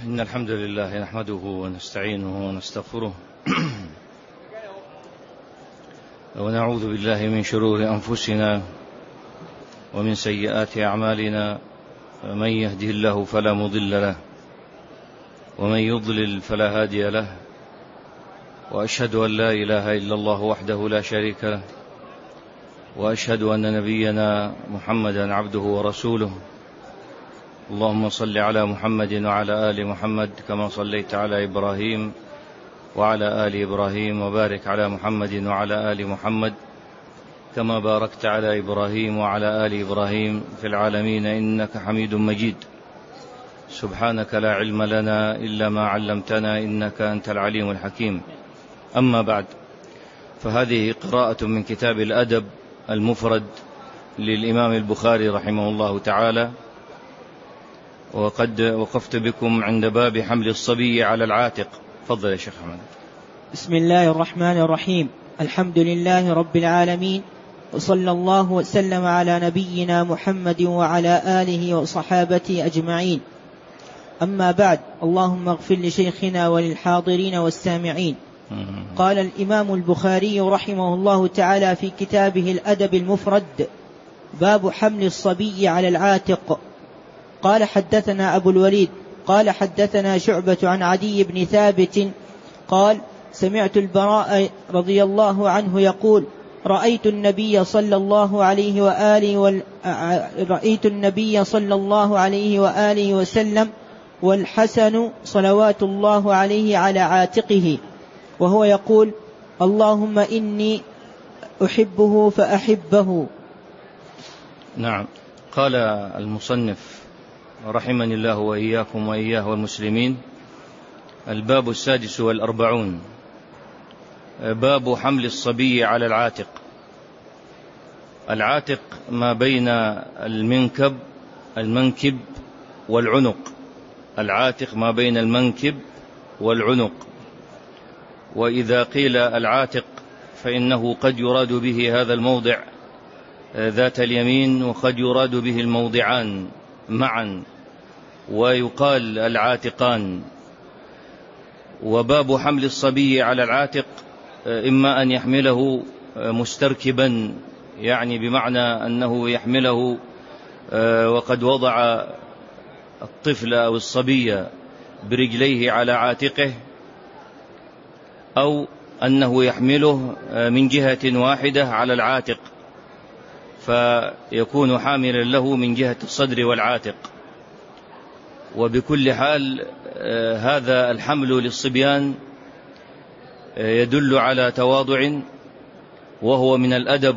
إن الحمد لله نحمده ونستعينه ونستغفره ونعوذ بالله من شرور أنفسنا ومن سيئات أعمالنا. من يهده الله فلا مضل له ومن يضلل فلا هادي له، وأشهد أن لا إله إلا الله وحده لا شريك له، وأشهد أن نبينا محمدا عبده ورسوله. اللهم صل على محمد وعلى آل محمد كما صليت على إبراهيم وعلى آل إبراهيم، وبارك على محمد وعلى آل محمد كما باركت على إبراهيم وعلى آل إبراهيم في العالمين إنك حميد مجيد. سبحانك لا علم لنا إلا ما علمتنا إنك أنت العليم الحكيم. أما بعد، فهذه قراءة من كتاب الأدب المفرد للإمام البخاري رحمه الله تعالى، وقد وقفت بكم عند باب حمل الصبي على العاتق. تفضل يا شيخ أحمد. بسم الله الرحمن الرحيم. الحمد لله رب العالمين، وصلى الله وسلم على نبينا محمد وعلى آله وصحابته أجمعين. أما بعد، اللهم اغفر لشيخنا وللحاضرين والسامعين. قال الإمام البخاري رحمه الله تعالى في كتابه الأدب المفرد: باب حمل الصبي على العاتق. قال حدثنا أبو الوليد قال حدثنا شعبة عن عدي بن ثابت قال: سمعت البراء رضي الله عنه يقول: رأيت النبي صلى الله عليه وآله وسلم والحسن صلوات الله عليه على عاتقه، وهو يقول: اللهم إني أحبه فأحبه. نعم. قال المصنف رحمني الله وإياكم وإياه والمسلمين: الباب 46، باب حمل الصبي على العاتق. العاتق ما بين المنكب والعنق. العاتق ما بين المنكب والعنق. وإذا قيل العاتق فإنه قد يراد به هذا الموضع ذات اليمين، وقد يراد به الموضعان معا، ويقال العاتقان. وباب حمل الصبي على العاتق إما أن يحمله مستركبا، يعني بمعنى أنه يحمله وقد وضع الطفل أو الصبي برجليه على عاتقه، أو أنه يحمله من جهة واحدة على العاتق، فيكون حاملا له من جهة الصدر والعاتق. وبكل حال هذا الحمل للصبيان يدل على تواضع، وهو من الأدب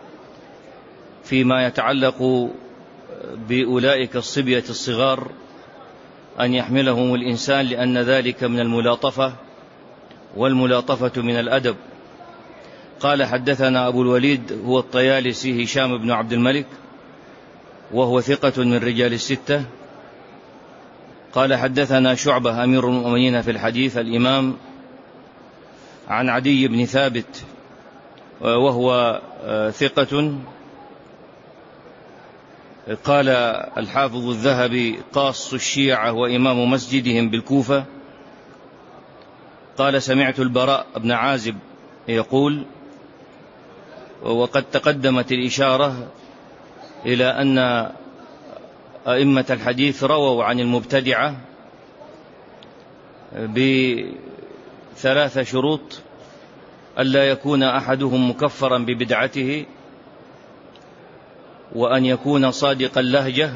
فيما يتعلق بأولئك الصبية الصغار أن يحملهم الإنسان، لأن ذلك من الملاطفة، والملاطفة من الأدب. قال حدثنا أبو الوليد هو الطيالسي هشام بن عبد الملك، وهو ثقة من رجال الستة. قال حدثنا شعبة أمير المؤمنين في الحديث الإمام، عن عدي بن ثابت وهو ثقة. قال الحافظ الذهبي: قاص الشيعة وإمام مسجدهم بالكوفة. قال: سمعت البراء بن عازب يقول، وقد تقدمت الإشارة إلى أن أئمة الحديث رووا عن المبتدعة ب3 شروط: ألا يكون أحدهم مكفرا ببدعته، وأن يكون صادق اللهجة،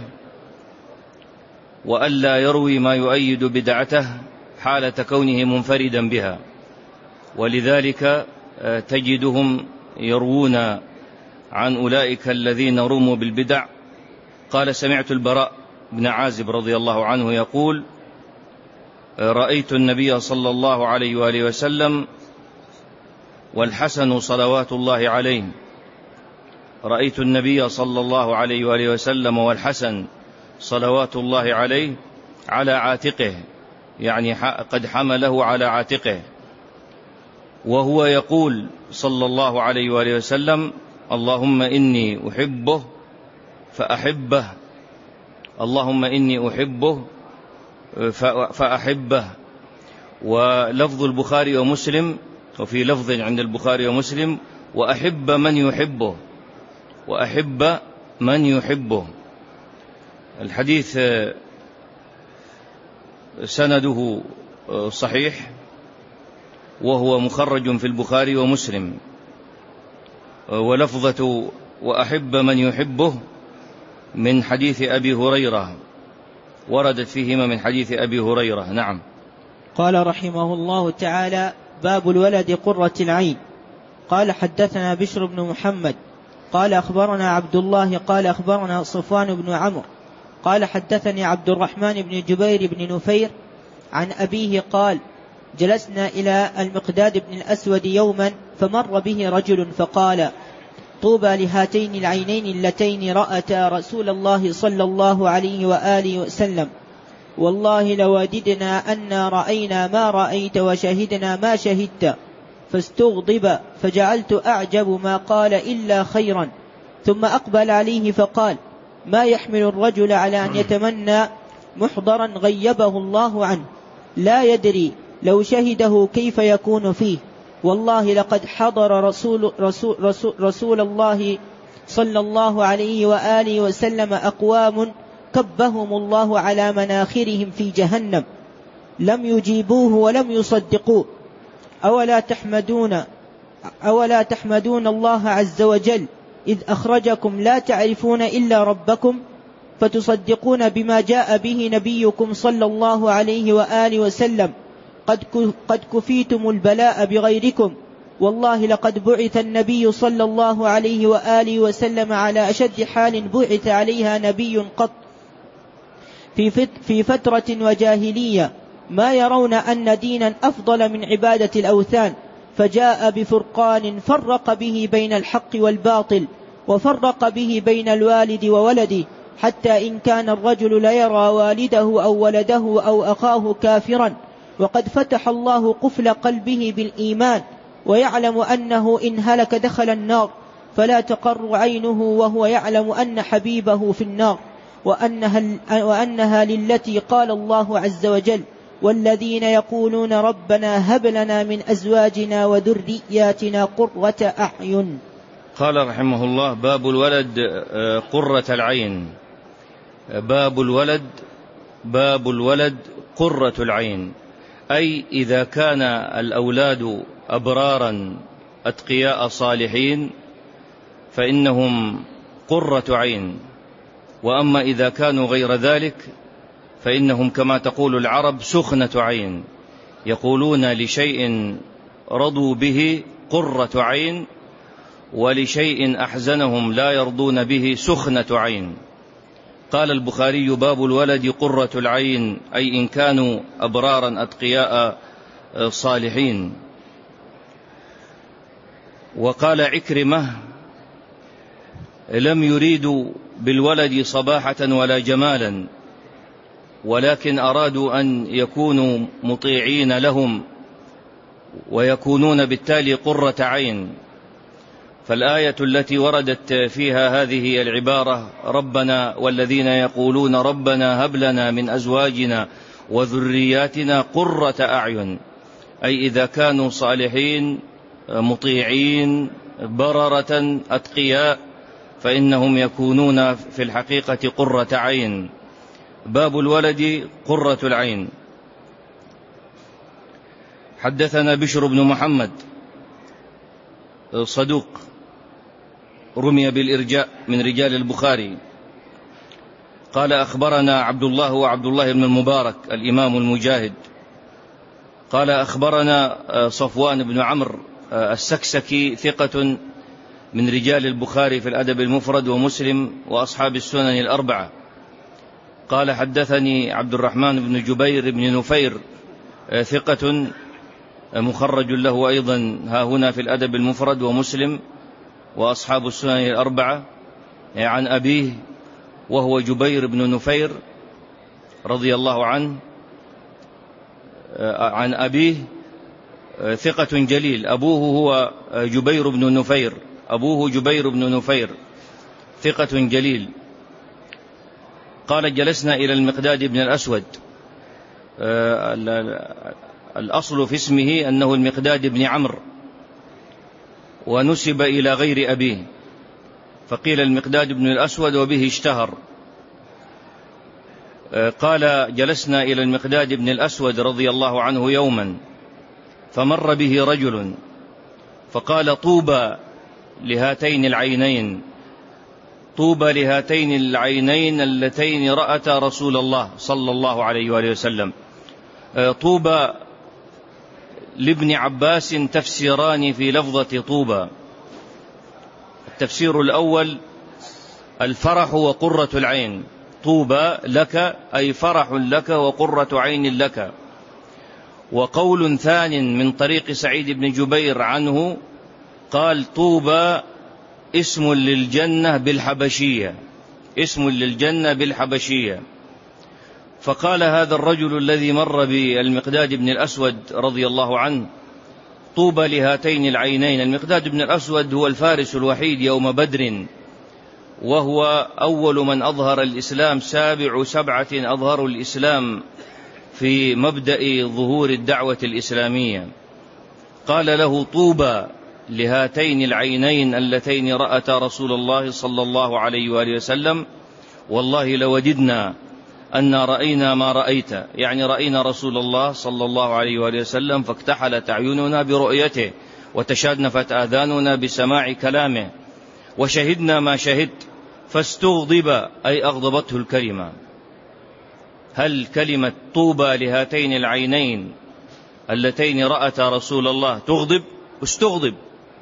وألا يروي ما يؤيد بدعته حالة كونه منفردا بها. ولذلك تجدهم يروون عن أولئك الذين رموا بالبدع. قال: سمعت البراء بن عازب رضي الله عنه يقول: رأيت النبي صلى الله عليه وآله وسلم والحسن صلوات الله عليه. رأيت النبي صلى الله عليه وآله وسلم والحسن صلوات الله عليه على عاتقه، يعني قد حمله على عاتقه، وهو يقول صلى الله عليه وآله وسلم: اللهم إني أحبه فأحبه، اللهم إني أحبه فأحبه. ولفظ البخاري ومسلم، وفي لفظ عند البخاري ومسلم: وأحب من يحبه، وأحب من يحبه. الحديث سنده صحيح، وهو مخرج في البخاري ومسلم. ولفظة وأحب من يحبه من حديث أبي هريرة، وردت فيهما من حديث أبي هريرة. نعم. قال رحمه الله تعالى: باب الولد قرة العين. قال: حدثنا بشر بن محمد قال أخبرنا عبد الله قال أخبرنا صفوان بن عمرو قال حدثني عبد الرحمن بن جبير بن نفير عن أبيه قال: جلسنا إلى المقداد بن الأسود يوما، فمر به رجل فقال: طوبى لهاتين العينين اللتين رأتا رسول الله صلى الله عليه وآله وسلم، والله لوددنا أن رأينا ما رأيت وشهدنا ما شهدت. فاستغضب، فجعلت أعجب ما قال إلا خيرا. ثم أقبل عليه فقال: ما يحمل الرجل على أن يتمنى محضرا غيبه الله عنه، لا يدري لو شهده كيف يكون فيه. والله لقد حضر رسول الله صلى الله عليه وآله وسلم أقوام كبهم الله على مناخرهم في جهنم، لم يجيبوه ولم يصدقوه. أولا تحمدون الله عز وجل إذ أخرجكم لا تعرفون إلا ربكم، فتصدقون بما جاء به نبيكم صلى الله عليه وآله وسلم. قد كفيتم البلاء بغيركم، والله لقد بعث النبي صلى الله عليه وآله وسلم على أشد حال بعث عليها نبي قط، في فترة وجاهلية، ما يرون أن دينا أفضل من عبادة الأوثان، فجاء بفرقان فرق به بين الحق والباطل، وفرق به بين الوالد وولده، حتى إن كان الرجل ليرى والده أو ولده أو أخاه كافرا، وقد فتح الله قفل قلبه بالإيمان، ويعلم أنه إن هلك دخل النار، فلا تقر عينه وهو يعلم أن حبيبه في النار، وأنها للتي قال الله عز وجل: والذين يقولون ربنا هب لنا من أزواجنا وذرياتنا قرة أعين. قال رحمه الله: باب الولد قرة العين. باب الولد قرة العين، أي إذا كان الأولاد أبرارا أتقياء صالحين فإنهم قرة عين، وأما إذا كانوا غير ذلك فإنهم كما تقول العرب سخنة عين، يقولون لشيء رضوا به قرة عين، ولشيء أحزنهم لا يرضون به سخنة عين. قال البخاري: باب الولد قرة العين، أي إن كانوا أبرارا أتقياء صالحين. وقال عكرمة: لم يريدوا بالولد صباحة ولا جمالا، ولكن أرادوا أن يكونوا مطيعين لهم ويكونون بالتالي قرة عين. فالآية التي وردت فيها هذه العبارة: ربنا والذين يقولون ربنا هب لنا من أزواجنا وذرياتنا قرة أعين، أي إذا كانوا صالحين مطيعين بررة أتقياء فإنهم يكونون في الحقيقة قرة عين. باب الولد قرة العين. حدثنا بشر بن محمد صدوق رمي بالإرجاء من رجال البخاري. قال أخبرنا عبد الله وعبد الله بن المبارك الإمام المجاهد. قال أخبرنا صفوان بن عمرو السكسكي ثقة من رجال البخاري في الأدب المفرد ومسلم وأصحاب السنن الأربعة. قال حدثني عبد الرحمن بن جبير بن نفير ثقة مخرج له أيضا ها هنا في الأدب المفرد ومسلم وأصحاب السنن الأربعة، عن أبيه وهو جبير بن نفير رضي الله عنه، عن أبيه ثقة جليل، أبوه هو جبير بن نفير، أبوه جبير بن نفير ثقة جليل. قال: جلسنا إلى المقداد بن الأسود الأصل في اسمه أنه المقداد بن عمرو، ونسب إلى غير أبيه، فقيل المقداد بن الأسود وبه اشتهر. قال: جلسنا إلى المقداد بن الأسود رضي الله عنه يوما، فمر به رجل فقال: طوبى لهاتين العينين، طوبى لهاتين العينين اللتين رأتا رسول الله صلى الله عليه وآله وسلم. طوبى لابن عباس تفسيران في لفظة طوبى. التفسير الأول: الفرح وقرة العين، طوبى لك أي فرح لك وقرة عين لك. وقول ثان من طريق سعيد بن جبير عنه قال: طوبى اسم للجنة بالحبشية، اسم للجنة بالحبشية. فقال هذا الرجل الذي مر بالمقداد بن الأسود رضي الله عنه: طوبى لهاتين العينين. المقداد بن الأسود هو الفارس الوحيد يوم بدر، وهو أول من أظهر الإسلام، سابع سبعة أظهروا الإسلام في مبدأ ظهور الدعوة الإسلامية. قال له: طوبى لهاتين العينين اللتين رأتا رسول الله صلى الله عليه وآله وسلم، والله لوددنا أن رأينا ما رأيت، يعني رأينا رسول الله صلى الله عليه وآله وسلم فاكتحلت أعيننا برؤيته، وتشادنفت آذاننا بسماع كلامه، وشهدنا ما شهدت، فاستغضب أي أغضبته الكلمة. هل كلمة طوبى لهاتين العينين اللتين رأتا رسول الله تغضب؟ استغضب.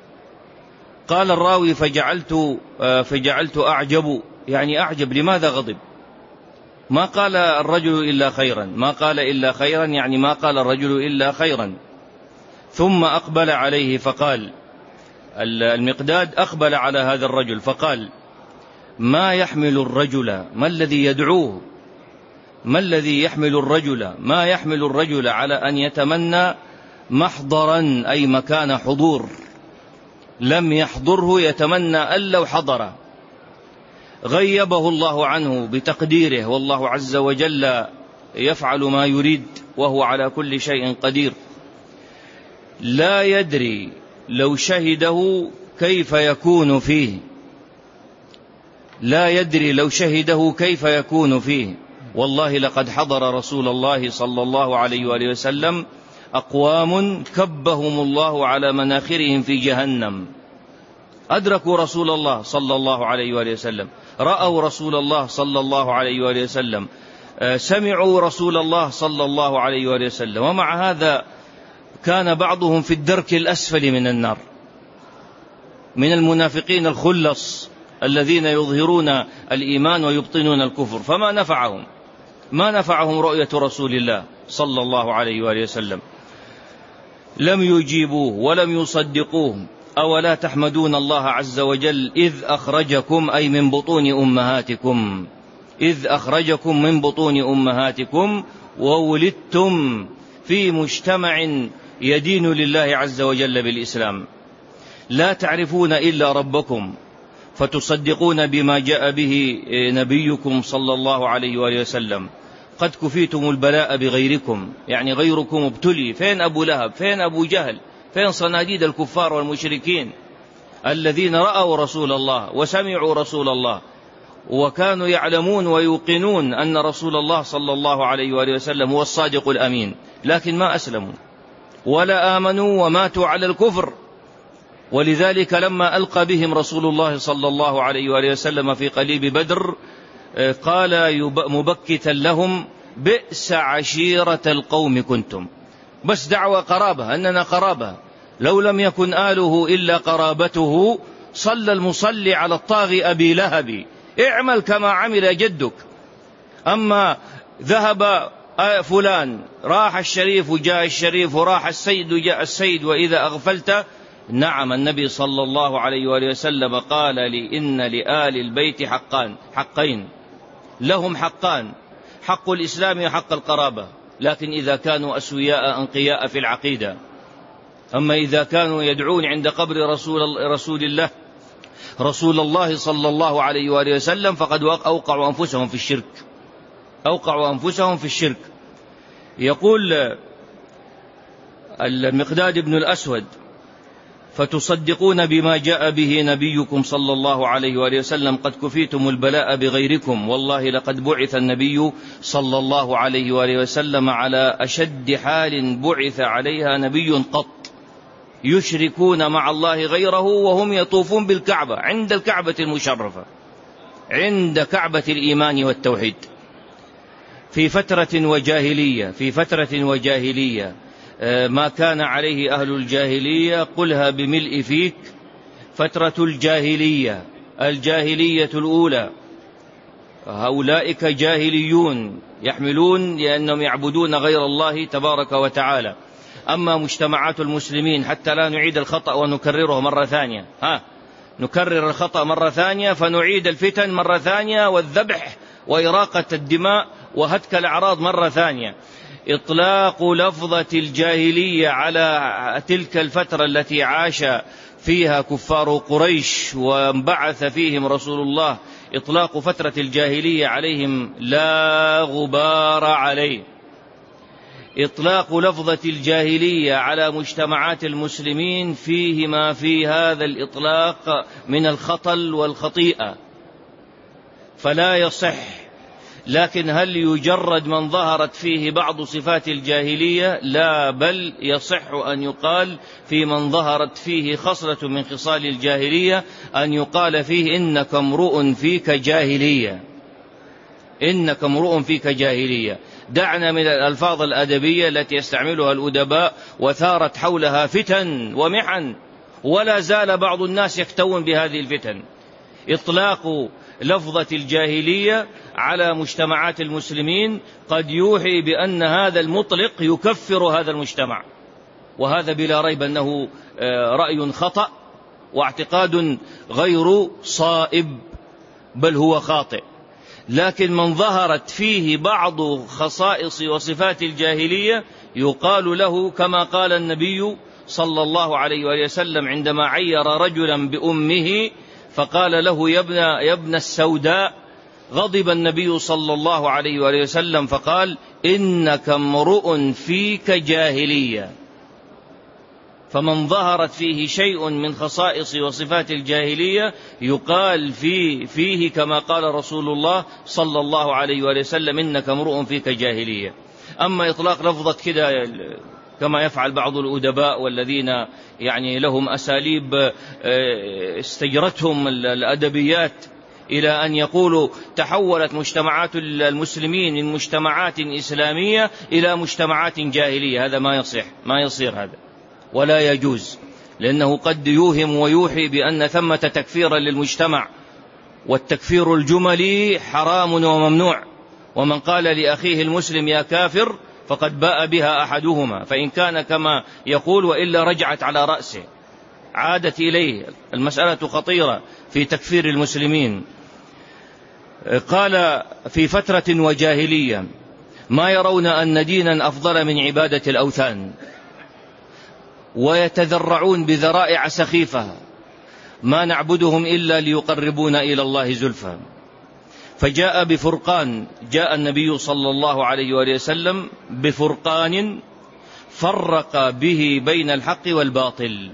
قال الراوي: فجعلت أعجب، يعني أعجب، لماذا غضب؟ ما قال الرجل إلا خيرا، ما قال إلا خيرا، يعني ما قال الرجل إلا خيرا. ثم أقبل عليه فقال، المقداد أقبل على هذا الرجل فقال: ما يحمل الرجل، ما الذي يدعوه، ما الذي يحمل الرجل، ما يحمل الرجل على أن يتمنى محضرا أي مكان حضور لم يحضره، يتمنى أن لو حضر. غيبه الله عنه بتقديره، والله عز وجل يفعل ما يريد وهو على كل شيء قدير. لا يدري لو شهده كيف يكون فيه، لا يدري لو شهده كيف يكون فيه. والله لقد حضر رسول الله صلى الله عليه وآله وسلم أقوام كبهم الله على مناخرهم في جهنم، أدركوا رسول الله صلى الله عليه وآله وسلم، رأوا رسول الله صلى الله عليه وآله وسلم، سمعوا رسول الله صلى الله عليه وآله وسلم، ومع هذا كان بعضهم في الدرك الأسفل من النار، من المنافقين الخلص الذين يظهرون الإيمان ويبطنون الكفر. فما نفعهم، ما نفعهم رؤية رسول الله صلى الله عليه وآله وسلم. لم يجيبوه ولم يصدقوه. أولا تحمدون الله عز وجل إذ أخرجكم، أي من بطون أمهاتكم، إذ أخرجكم من بطون أمهاتكم وولدتم في مجتمع يدين لله عز وجل بالإسلام، لا تعرفون إلا ربكم، فتصدقون بما جاء به نبيكم صلى الله عليه وآله وسلم. قد كفيتم البلاء بغيركم، يعني غيركم ابتلي. فين أبو لهب، فين أبو جهل، فين صناديد الكفار والمشركين الذين رأوا رسول الله وسمعوا رسول الله، وكانوا يعلمون ويوقنون أن رسول الله صلى الله عليه وآله وسلم هو الصادق الأمين، لكن ما أسلموا ولا آمنوا وماتوا على الكفر. ولذلك لما ألقى بهم رسول الله صلى الله عليه وآله وسلم في قليب بدر قال مبكتا لهم: بئس عشيرة القوم كنتم. بس دعوة قرابة، أننا قرابة، لو لم يكن آله إلا قرابته صلى المصلي على الطاغي أبي لهب، اعمل كما عمل جدك. أما ذهب فلان، راح الشريف وجاء الشريف، وراح السيد وجاء السيد، وإذا أغفلت. نعم، النبي صلى الله عليه وآله وسلم قال لي: إن لآل البيت حقين، لهم حقان، حق الإسلام وحق القرابة، لكن إذا كانوا أسوياء أنقياء في العقيدة. أما إذا كانوا يدعون عند قبر رسول الله صلى الله عليه وآله وسلم فقد أوقعوا أنفسهم في الشرك، أوقعوا أنفسهم في الشرك. يقول المقداد بن الأسود: فتصدقون بما جاء به نبيكم صلى الله عليه وآله وسلم قد كفيتم البلاء بغيركم، والله لقد بعث النبي صلى الله عليه وآله وسلم على أشد حال بعث عليها نبي قط، يشركون مع الله غيره وهم يطوفون بالكعبة، عند الكعبة المشرفة، عند كعبة الإيمان والتوحيد، في فترة وجاهلية ما كان عليه أهل الجاهلية، قلها بملء فيك، فترة الجاهلية الأولى. هؤلاء جاهليون يحملون لأنهم يعبدون غير الله تبارك وتعالى. أما مجتمعات المسلمين، حتى لا نعيد الخطأ ونكرره مرة ثانية، نكرر الخطأ مرة ثانية فنعيد الفتن مرة ثانية، والذبح وإراقة الدماء وهتك الأعراض مرة ثانية. إطلاق لفظة الجاهلية على تلك الفترة التي عاش فيها كفار قريش وانبعث فيهم رسول الله، إطلاق فترة الجاهلية عليهم لا غبار عليه. إطلاق لفظة الجاهلية على مجتمعات المسلمين فيه ما في هذا الإطلاق من الخطل والخطيئة، فلا يصح. لكن هل يجرد من ظهرت فيه بعض صفات الجاهلية؟ لا، بل يصح أن يقال في من ظهرت فيه خصلة من خصال الجاهلية أن يقال فيه إنك امرؤ فيك جاهلية، إنك امرؤ فيك جاهلية. دعنا من الألفاظ الأدبية التي يستعملها الأدباء وثارت حولها فتن ومحن، ولا زال بعض الناس يكتوون بهذه الفتن. إطلاق لفظة الجاهلية على مجتمعات المسلمين قد يوحي بأن هذا المطلق يكفر هذا المجتمع، وهذا بلا ريب أنه رأي خطأ واعتقاد غير صائب، بل هو خاطئ. لكن من ظهرت فيه بعض خصائص وصفات الجاهلية يقال له كما قال النبي صلى الله عليه وآله وسلم عندما عير رجلا بأمه فقال له يا ابن السوداء، غضب النبي صلى الله عليه وآله وسلم فقال: إنك امرؤ فيك جاهلية. فمن ظهرت فيه شيء من خصائص وصفات الجاهلية يقال فيه كما قال رسول الله صلى الله عليه وآله وسلم: إنك امرؤ فيك جاهلية. أما إطلاق لفظة كده كما يفعل بعض الأدباء والذين يعني لهم أساليب استجرتهم الأدبيات إلى أن يقولوا تحولت مجتمعات المسلمين من مجتمعات إسلامية إلى مجتمعات جاهلية، هذا ما يصير هذا ولا يجوز، لأنه قد يوهم ويوحي بأن ثمة تكفيرا للمجتمع، والتكفير الجملي حرام وممنوع، ومن قال لأخيه المسلم يا كافر فقد باء بها أحدهما، فإن كان كما يقول وإلا رجعت على رأسه، عادت إليه. المسألة خطيرة في تكفير المسلمين. قال: في فترة وجاهلية ما يرون أن دينا أفضل من عبادة الأوثان، ويتذرعون بذرائع سخيفة، ما نعبدهم إلا ليقربونا إلى الله زلفى. فجاء بفرقان، جاء النبي صلى الله عليه وآله وسلم بفرقان فرق به بين الحق والباطل.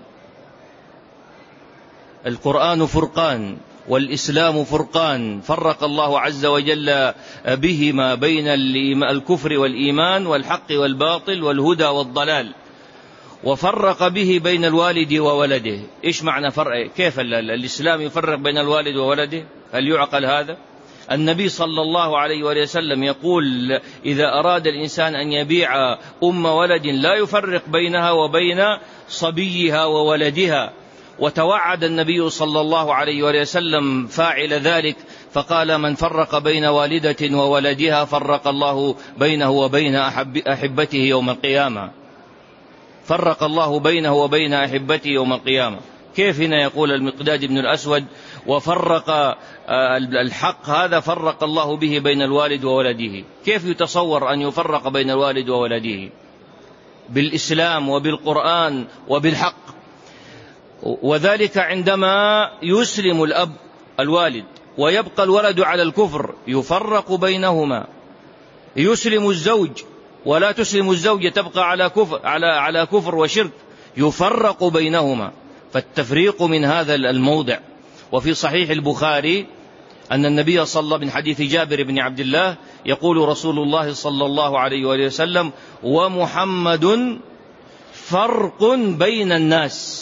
القرآن فرقان والإسلام فرقان، فرق الله عز وجل بهما بين الكفر والإيمان والحق والباطل والهدى والضلال، وفرق به بين الوالد وولده. إيش معنى فرق؟ كيف الإسلام يفرق بين الوالد وولده؟ هل يعقل هذا؟ النبي صلى الله عليه وسلم يقول: إذا أراد الإنسان أن يبيع أم ولد لا يفرق بينها وبين صبيها وولدها. وتوعد النبي صلى الله عليه وسلم فاعل ذلك فقال: من فرق بين والدة وولدها فرق الله بينه وبين أحبته يوم القيامة. فرق الله بينه وبين أحبته يوم القيامة. كيف هنا يقول المقداد بن الأسود: وفرق الحق هذا فرق الله به بين الوالد وولده؟ كيف يتصور أن يفرق بين الوالد وولده؟ بالإسلام وبالقرآن وبالحق. وذلك عندما يسلم الأب الوالد ويبقى الولد على الكفر يفرق بينهما. يسلم الزوج ولا تسلم الزوجة تبقى على كفر وشرك، يفرق بينهما. فالتفريق من هذا الموضع. وفي صحيح البخاري أن النبي صلى الله عليه وسلم من حديث جابر بن عبد الله يقول رسول الله صلى الله عليه وآله وسلم: ومحمد فرق بين الناس،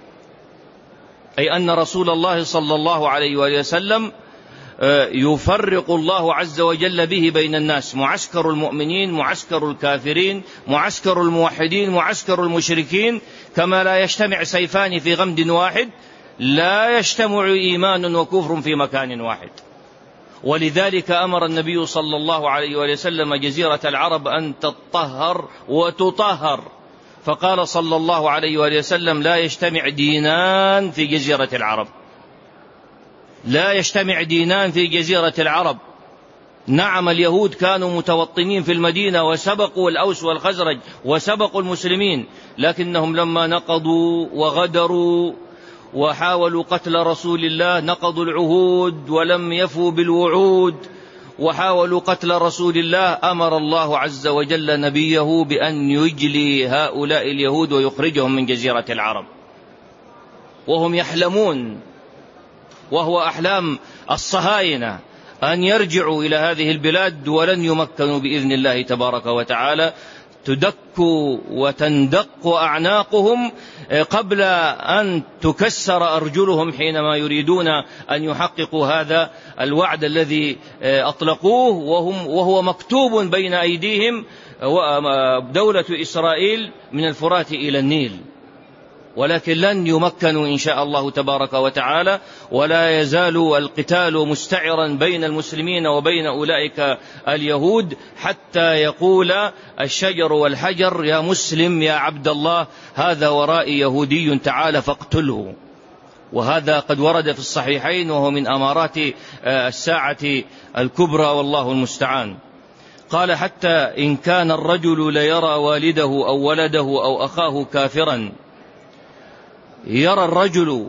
أي أن رسول الله صلى الله عليه وآله وسلم يفرق الله عز وجل به بين الناس، معسكر المؤمنين، معسكر الكافرين، معسكر الموحدين، معسكر المشركين. كما لا يجتمع سيفان في غمد واحد، لا يجتمع إيمان وكفر في مكان واحد. ولذلك أمر النبي صلى الله عليه وسلم جزيرة العرب أن تطهر وتطهر، فقال صلى الله عليه وسلم: لا يجتمع دينان في جزيرة العرب، لا يجتمع دينان في جزيرة العرب. نعم، اليهود كانوا متوطنين في المدينة وسبقوا الأوس والخزرج وسبقوا المسلمين، لكنهم لما نقضوا وغدروا وحاولوا قتل رسول الله، نقضوا العهود ولم يفوا بالوعود وحاولوا قتل رسول الله، أمر الله عز وجل نبيه بأن يجلي هؤلاء اليهود ويخرجهم من جزيرة العرب، وهم يحلمون، وهو أحلام الصهاينة، أن يرجعوا إلى هذه البلاد، ولن يمكنوا بإذن الله تبارك وتعالى. تدك وتندق أعناقهم قبل أن تكسر أرجلهم حينما يريدون أن يحققوا هذا الوعد الذي أطلقوه، وهو مكتوب بين أيديهم، دولة إسرائيل من الفرات إلى النيل. ولكن لن يمكنوا إن شاء الله تبارك وتعالى، ولا يزال القتال مستعرا بين المسلمين وبين أولئك اليهود، حتى يقول الشجر والحجر: يا مسلم يا عبد الله، هذا ورائي يهودي تعال فاقتله. وهذا قد ورد في الصحيحين، وهو من أمارات الساعة الكبرى، والله المستعان. قال: حتى إن كان الرجل ليرى والده أو ولده أو أخاه كافرا، يرى الرجل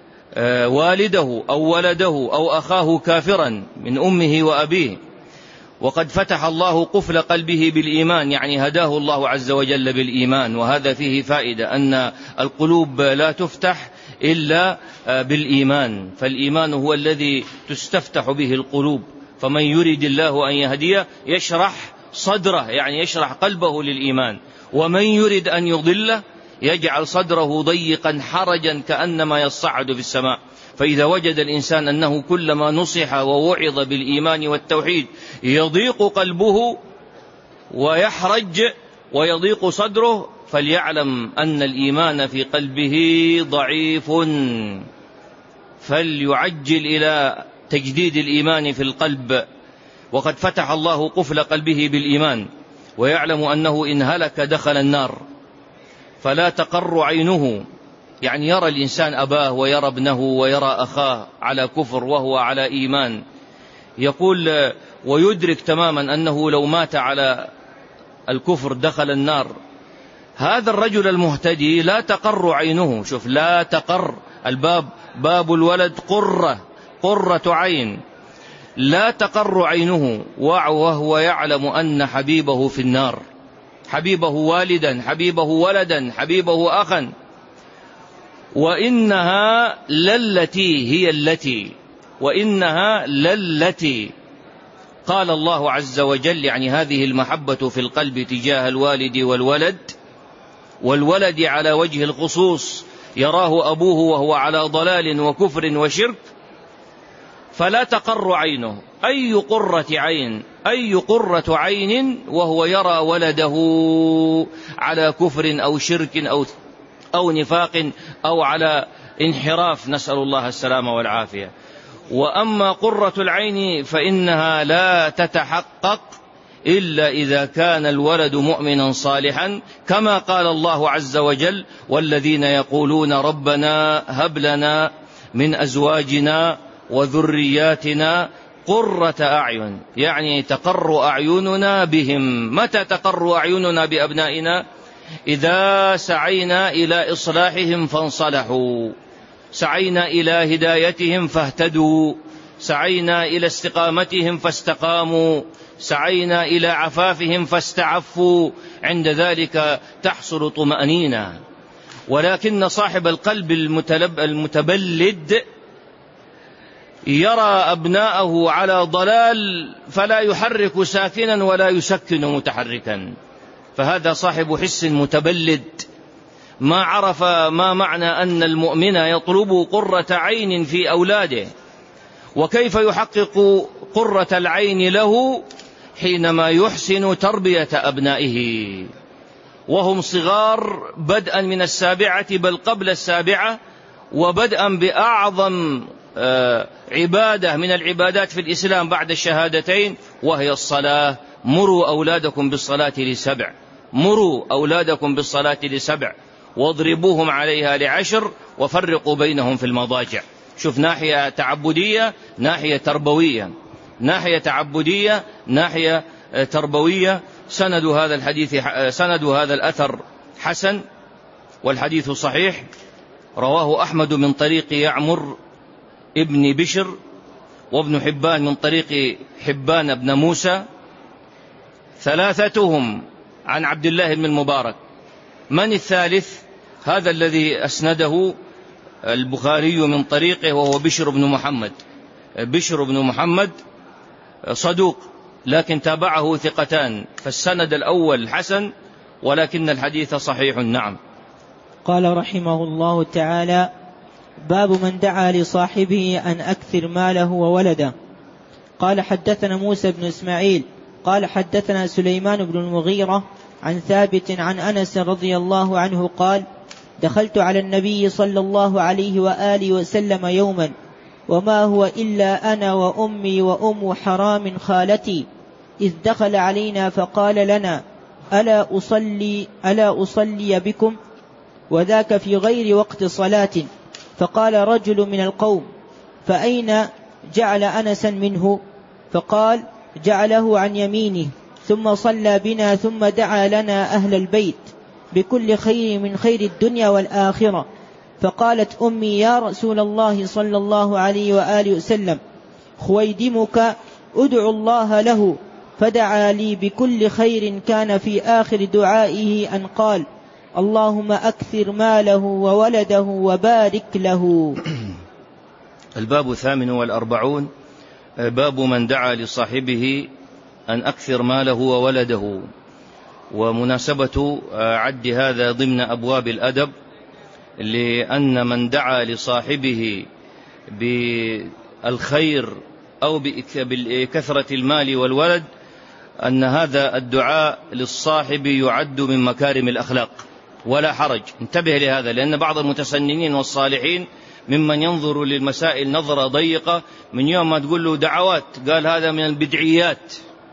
والده أو ولده أو أخاه كافرا من أمه وأبيه، وقد فتح الله قفل قلبه بالإيمان، يعني هداه الله عز وجل بالإيمان. وهذا فيه فائدة، أن القلوب لا تفتح إلا بالإيمان، فالإيمان هو الذي تستفتح به القلوب. فمن يريد الله أن يهديه يشرح صدره، يعني يشرح قلبه للإيمان. ومن يريد أن يضله يجعل صدره ضيقا حرجا كأنما يصعد في السماء. فإذا وجد الإنسان أنه كلما نصح ووعظ بالإيمان والتوحيد يضيق قلبه ويحرج ويضيق صدره، فليعلم أن الإيمان في قلبه ضعيف، فليعجل إلى تجديد الإيمان في القلب. وقد فتح الله قفل قلبه بالإيمان، ويعلم أنه إن هلك دخل النار، فلا تقر عينه. يعني يرى الإنسان أباه ويرى ابنه ويرى أخاه على كفر وهو على إيمان، يقول ويدرك تماما أنه لو مات على الكفر دخل النار. هذا الرجل المهتدي لا تقر عينه. شوف، لا تقر، الباب باب الولد قرة عين، لا تقر عينه وهو يعلم أن حبيبه في النار، حبيبه والدا، حبيبه ولدا، حبيبه أخا. وإنها للتي قال الله عز وجل، يعني هذه المحبة في القلب تجاه الوالد والولد على وجه الخصوص، يراه أبوه وهو على ضلال وكفر وشرك، فلا تقر عينه. أي قرة عين وهو يرى ولده على كفر أو شرك أو نفاق أو على انحراف، نسأل الله السلامة والعافية. وأما قرة العين فإنها لا تتحقق إلا إذا كان الولد مؤمنا صالحا، كما قال الله عز وجل: والذين يقولون ربنا هب لنا من أزواجنا وذرياتنا قرة أعين، يعني تقر أعيننا بهم. متى تقر أعيننا بأبنائنا؟ إذا سعينا إلى إصلاحهم فانصلحوا، سعينا إلى هدايتهم فاهتدوا، سعينا إلى استقامتهم فاستقاموا، سعينا إلى عفافهم فاستعفوا، عند ذلك تحصل طمأنينة. ولكن صاحب القلب المتبلد يرى أبناءه على ضلال فلا يحرك ساكنا ولا يسكن متحركا، فهذا صاحب حس متبلد ما عرف ما معنى أن المؤمن يطلب قرة عين في أولاده، وكيف يحقق قرة العين له حينما يحسن تربية أبنائه وهم صغار، بدءا من السابعة بل قبل السابعة، وبدءا بأعظم عبادة من العبادات في الإسلام بعد الشهادتين وهي الصلاة. مروا أولادكم بالصلاة لسبع، مروا أولادكم بالصلاة لسبع واضربوهم عليها لعشر وفرقوا بينهم في المضاجع. شوف، ناحية تعبدية ناحية تربوية، ناحية تعبدية ناحية تربوية. سند هذا الأثر حسن والحديث صحيح، رواه أحمد من طريق يعمر ابن بشر، وابن حبان من طريق حبان بن موسى، ثلاثتهم عن عبد الله بن المبارك. من الثالث؟ هذا الذي أسنده البخاري من طريقه وهو بشر بن محمد. بشر بن محمد صدوق لكن تابعه ثقتان، فالسند الأول حسن ولكن الحديث صحيح. نعم. قال رحمه الله تعالى: باب من دعا لصاحبه أن أكثر ماله وولده. قال حدثنا موسى بن إسماعيل قال حدثنا سليمان بن المغيرة عن ثابت عن أنس رضي الله عنه قال: دخلت على النبي صلى الله عليه وآله وسلم يوما وما هو إلا أنا وأمي وأم حرام خالتي، إذ دخل علينا فقال لنا: ألا أصلي بكم؟ وذاك في غير وقت صلاة. فقال رجل من القوم: فأين جعل أنسا منه؟ فقال: جعله عن يمينه، ثم صلى بنا، ثم دعا لنا أهل البيت بكل خير من خير الدنيا والآخرة. فقالت أمي: يا رسول الله صلى الله عليه وآله وسلم، خويدمك أدعو الله له. فدعا لي بكل خير، كان في آخر دعائه أن قال: اللهم أكثر ماله وولده وبارك له. الباب 48، باب من دعا لصاحبه أن أكثر ماله وولده. ومناسبة عد هذا ضمن أبواب الأدب، لأن من دعا لصاحبه بالخير أو بكثرة المال والولد أن هذا الدعاء للصاحب يعد من مكارم الأخلاق ولا حرج. انتبه لهذا، لأن بعض المتسننين والصالحين ممن ينظر للمسائل نظرة ضيقة، من يوم ما تقول له دعوات قال هذا من البدعيات.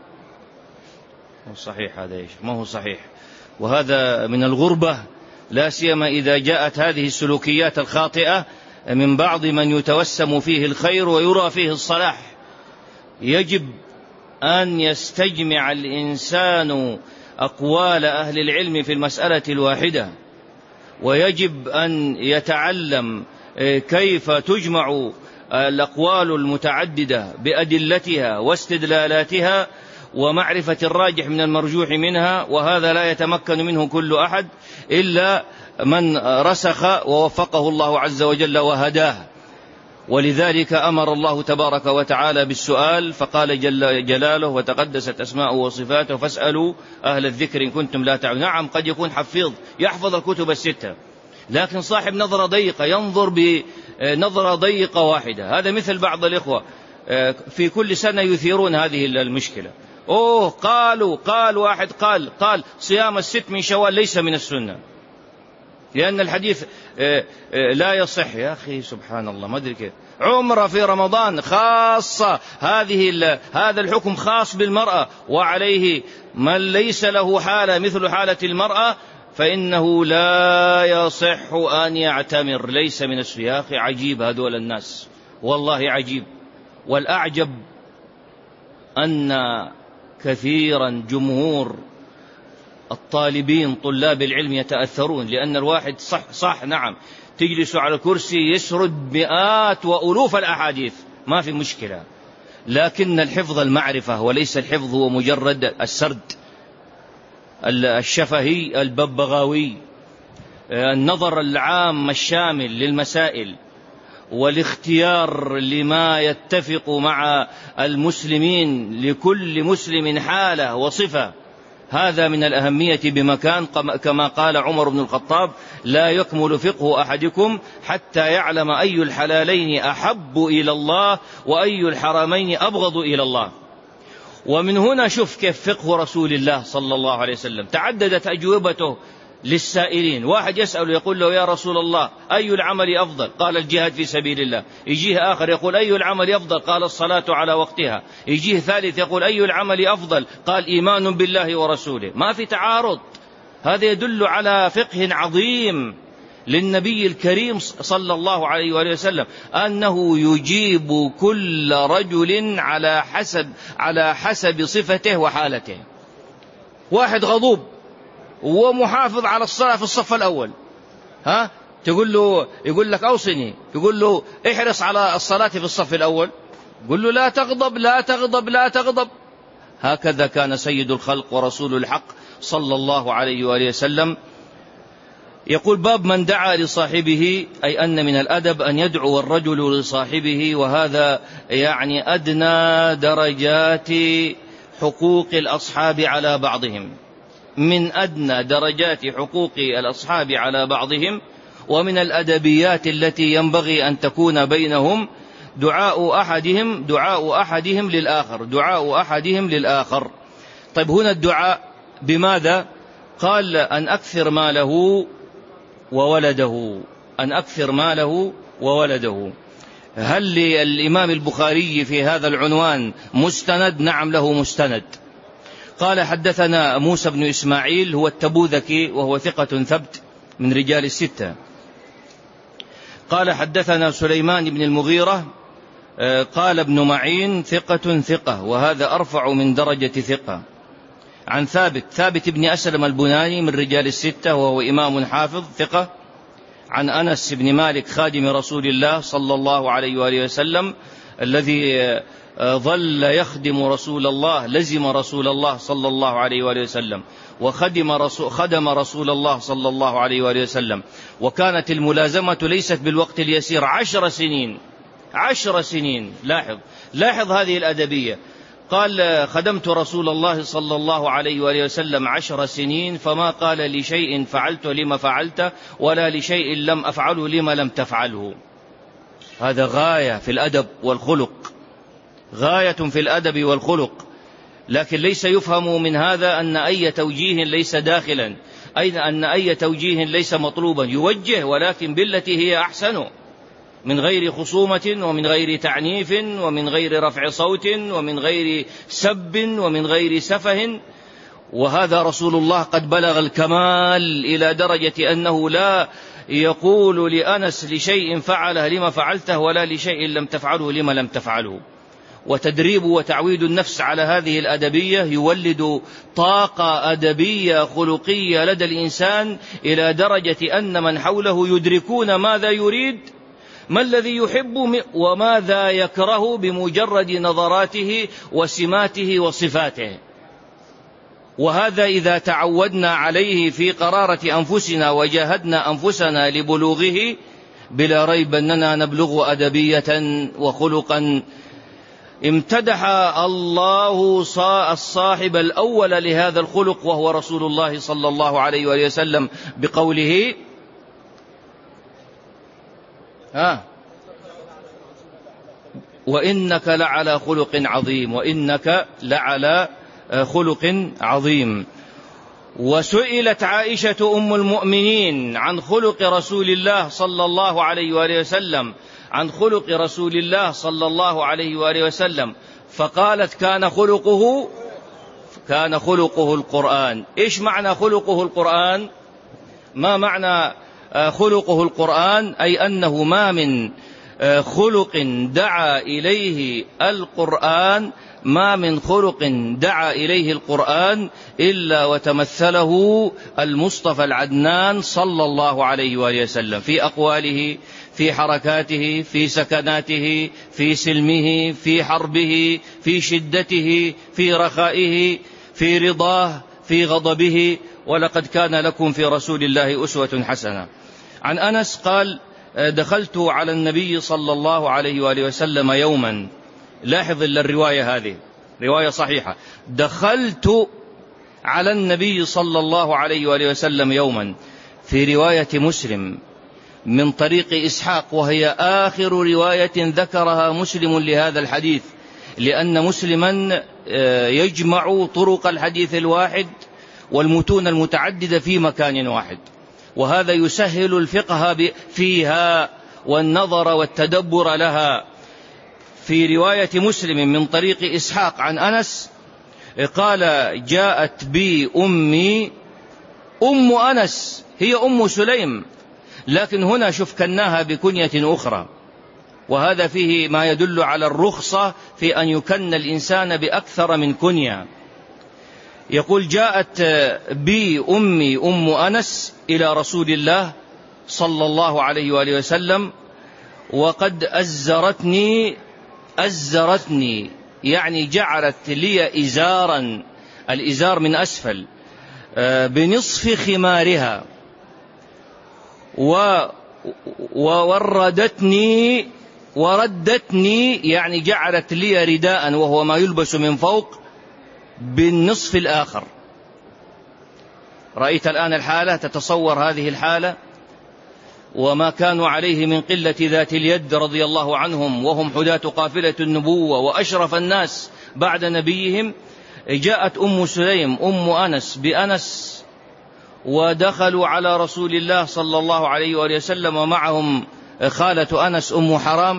مو صحيح هذا، ما هو صحيح، وهذا من الغربة، لا سيما إذا جاءت هذه السلوكيات الخاطئة من بعض من يتوسم فيه الخير ويرى فيه الصلاح. يجب أن يستجمع الإنسان أقوال أهل العلم في المسألة الواحدة، ويجب أن يتعلم كيف تجمع الأقوال المتعددة بأدلتها واستدلالاتها ومعرفة الراجح من المرجوح منها، وهذا لا يتمكن منه كل أحد إلا من رسخ ووفقه الله عز وجل وهداه. ولذلك أمر الله تبارك وتعالى بالسؤال، فقال جل جلاله وتقدست أسماؤه وصفاته: فاسألوا أهل الذكر إن كنتم لا تعلمون. نعم، قد يكون حفيظ يحفظ الكتب الستة، لكن صاحب نظرة ضيقة ينظر بنظرة ضيقة واحدة. هذا مثل بعض الإخوة في كل سنة يثيرون هذه المشكلة. قال واحد قال صيام الست من شوال ليس من السنة، لأن الحديث لا يصح. يا أخي سبحان الله، ما أدري كيف. عمرة في رمضان خاصة، هذا الحكم خاص بالمرأة، وعليه من ليس له حالة مثل حالة المرأة فإنه لا يصح أن يعتمر، ليس من السنة. يا أخي عجيب هذول الناس، والله عجيب. والأعجب أن كثيرا جمهور الطالبين طلاب العلم يتأثرون، لأن الواحد صح نعم تجلس على الكرسي يسرد مئات وألوف الأحاديث ما في مشكلة، لكن الحفظ المعرفة، وليس الحفظ هو مجرد السرد الشفهي الببغاوي. النظر العام الشامل للمسائل والاختيار لما يتفق مع المسلمين، لكل مسلم حالة وصفة، هذا من الأهمية بمكان. كما قال عمر بن الخطاب: لا يكمل فقه أحدكم حتى يعلم أي الحلالين أحب إلى الله وأي الحرامين أبغض إلى الله. ومن هنا شوف كيف فقه رسول الله صلى الله عليه وسلم تعددت أجوبته للسائلين. واحد يسأل يقول له: يا رسول الله، أي العمل أفضل؟ قال: الجهاد في سبيل الله. يجيه آخر يقول: أي العمل أفضل؟ قال: الصلاة على وقتها. يجيه ثالث يقول: أي العمل أفضل؟ قال: إيمان بالله ورسوله. ما في تعارض. هذا يدل على فقه عظيم للنبي الكريم صلى الله عليه وآله وسلم، أنه يجيب كل رجل على حسب صفته وحالته. واحد غضوب ومحافظ على الصلاة في الصف الأول، يقول لك: أوصني. يقول له: احرص على الصلاة في الصف الأول. يقول له: لا تغضب لا تغضب لا تغضب. هكذا كان سيد الخلق ورسول الحق صلى الله عليه وآله وسلم. يقول: باب من دعا لصاحبه، أي أن من الأدب أن يدعو الرجل لصاحبه، وهذا يعني أدنى درجات حقوق الأصحاب على بعضهم، من أدنى درجات حقوق الأصحاب على بعضهم. ومن الأدبيات التي ينبغي أن تكون بينهم دعاء أحدهم للآخر. طيب، هنا الدعاء بماذا؟ قال: أن أكثر ماله وولده. هل للإمام البخاري في هذا العنوان مستند؟ نعم، له مستند. قال: حدثنا موسى بن إسماعيل، هو التبوذكي، وهو ثقة ثبت من رجال الستة. قال: حدثنا سليمان بن المغيرة، قال ابن معين: ثقة، وهذا أرفع من درجة ثقة. عن ثابت بن أسلم البناني من رجال الستة، وهو إمام حافظ ثقة. عن أنس بن مالك خادم رسول الله صلى الله عليه وآله وسلم، الذي ظل يخدم رسول الله، لزم رسول الله صلى الله عليه وآله وسلم، خدم رسول الله صلى الله عليه وآله وسلم. وكانت الملازمة ليست بالوقت اليسير، 10 سنين. لاحظ هذه الأدبية. قال: خدمت رسول الله صلى الله عليه وآله وسلم 10 سنين، فما قال لشيء فعلته لما فعلته، ولا لشيء لم أفعله لما لم تفعله. هذا غاية في الأدب والخلق، لكن ليس يفهم من هذا أن أي توجيه ليس داخلا، أن أي توجيه ليس مطلوبا. يوجه، ولكن بالتي هي أحسن، من غير خصومة، ومن غير تعنيف، ومن غير رفع صوت، ومن غير سب، ومن غير سفه. وهذا رسول الله قد بلغ الكمال إلى درجة أنه لا يقول لأنس لشيء فعله لما فعلته، ولا لشيء لم تفعله لما لم تفعله. وتدريب وتعويد النفس على هذه الأدبية يولد طاقة أدبية خلقية لدى الإنسان، إلى درجة أن من حوله يدركون ماذا يريد، ما الذي يحب وماذا يكره، بمجرد نظراته وسماته وصفاته. وهذا إذا تعودنا عليه في قرارة أنفسنا وجاهدنا أنفسنا لبلوغه، بلا ريب أننا نبلغ أدبية وخلقا. امتدح الله الصاحب الأول لهذا الخلق، وهو رسول الله صلى الله عليه وآله وسلم، بقوله: وإنك لعلى خلق عظيم. وسئلت عائشة أم المؤمنين عن خلق رسول الله صلى الله عليه وآله وسلم، فقالت: كان خلقه القرآن. إيش معنى خلقه القرآن؟ ما معنى خلقه القرآن؟ أي أنه ما من خلق دعا إليه القرآن ما من خلق دعا إليه القرآن إلا وتمثله المصطفى العدنان صلى الله عليه وآله وسلم في أقواله، في حركاته، في سكناته، في سلمه، في حربه، في شدته، في رخائه، في رضاه، في غضبه. ولقد كان لكم في رسول الله أسوة حسنة. عن أنس قال: دخلت على النبي صلى الله عليه وآله وسلم يوما. لاحظ الرواية هذه رواية صحيحة. دخلت على النبي صلى الله عليه وآله وسلم يوما. في رواية مسلم من طريق إسحاق، وهي آخر رواية ذكرها مسلم لهذا الحديث، لأن مسلما يجمع طرق الحديث الواحد والمتون المتعددة في مكان واحد، وهذا يسهل الفقه فيها والنظر والتدبر لها. في رواية مسلم من طريق إسحاق عن أنس قال: جاءت بي أمي. أم أنس هي أم سليم، لكن هنا شوف كناها بكنية أخرى، وهذا فيه ما يدل على الرخصة في أن يكن الإنسان بأكثر من كنية. يقول: جاءت بي أمي أم أنس إلى رسول الله صلى الله عليه وآله وسلم، وقد أزرتني يعني جعلت لي إزارا، الإزار من أسفل، بنصف خمارها، وردتني يعني جعلت لي رداء وهو ما يلبس من فوق بالنصف الآخر. رأيت الآن الحالة، تتصور هذه الحالة وما كانوا عليه من قلة ذات اليد رضي الله عنهم، وهم حداة قافلة النبوة وأشرف الناس بعد نبيهم. جاءت أم سليم أم أنس بأنس، ودخلوا على رسول الله صلى الله عليه وآله وسلم، ومعهم خالة أنس أم حرام.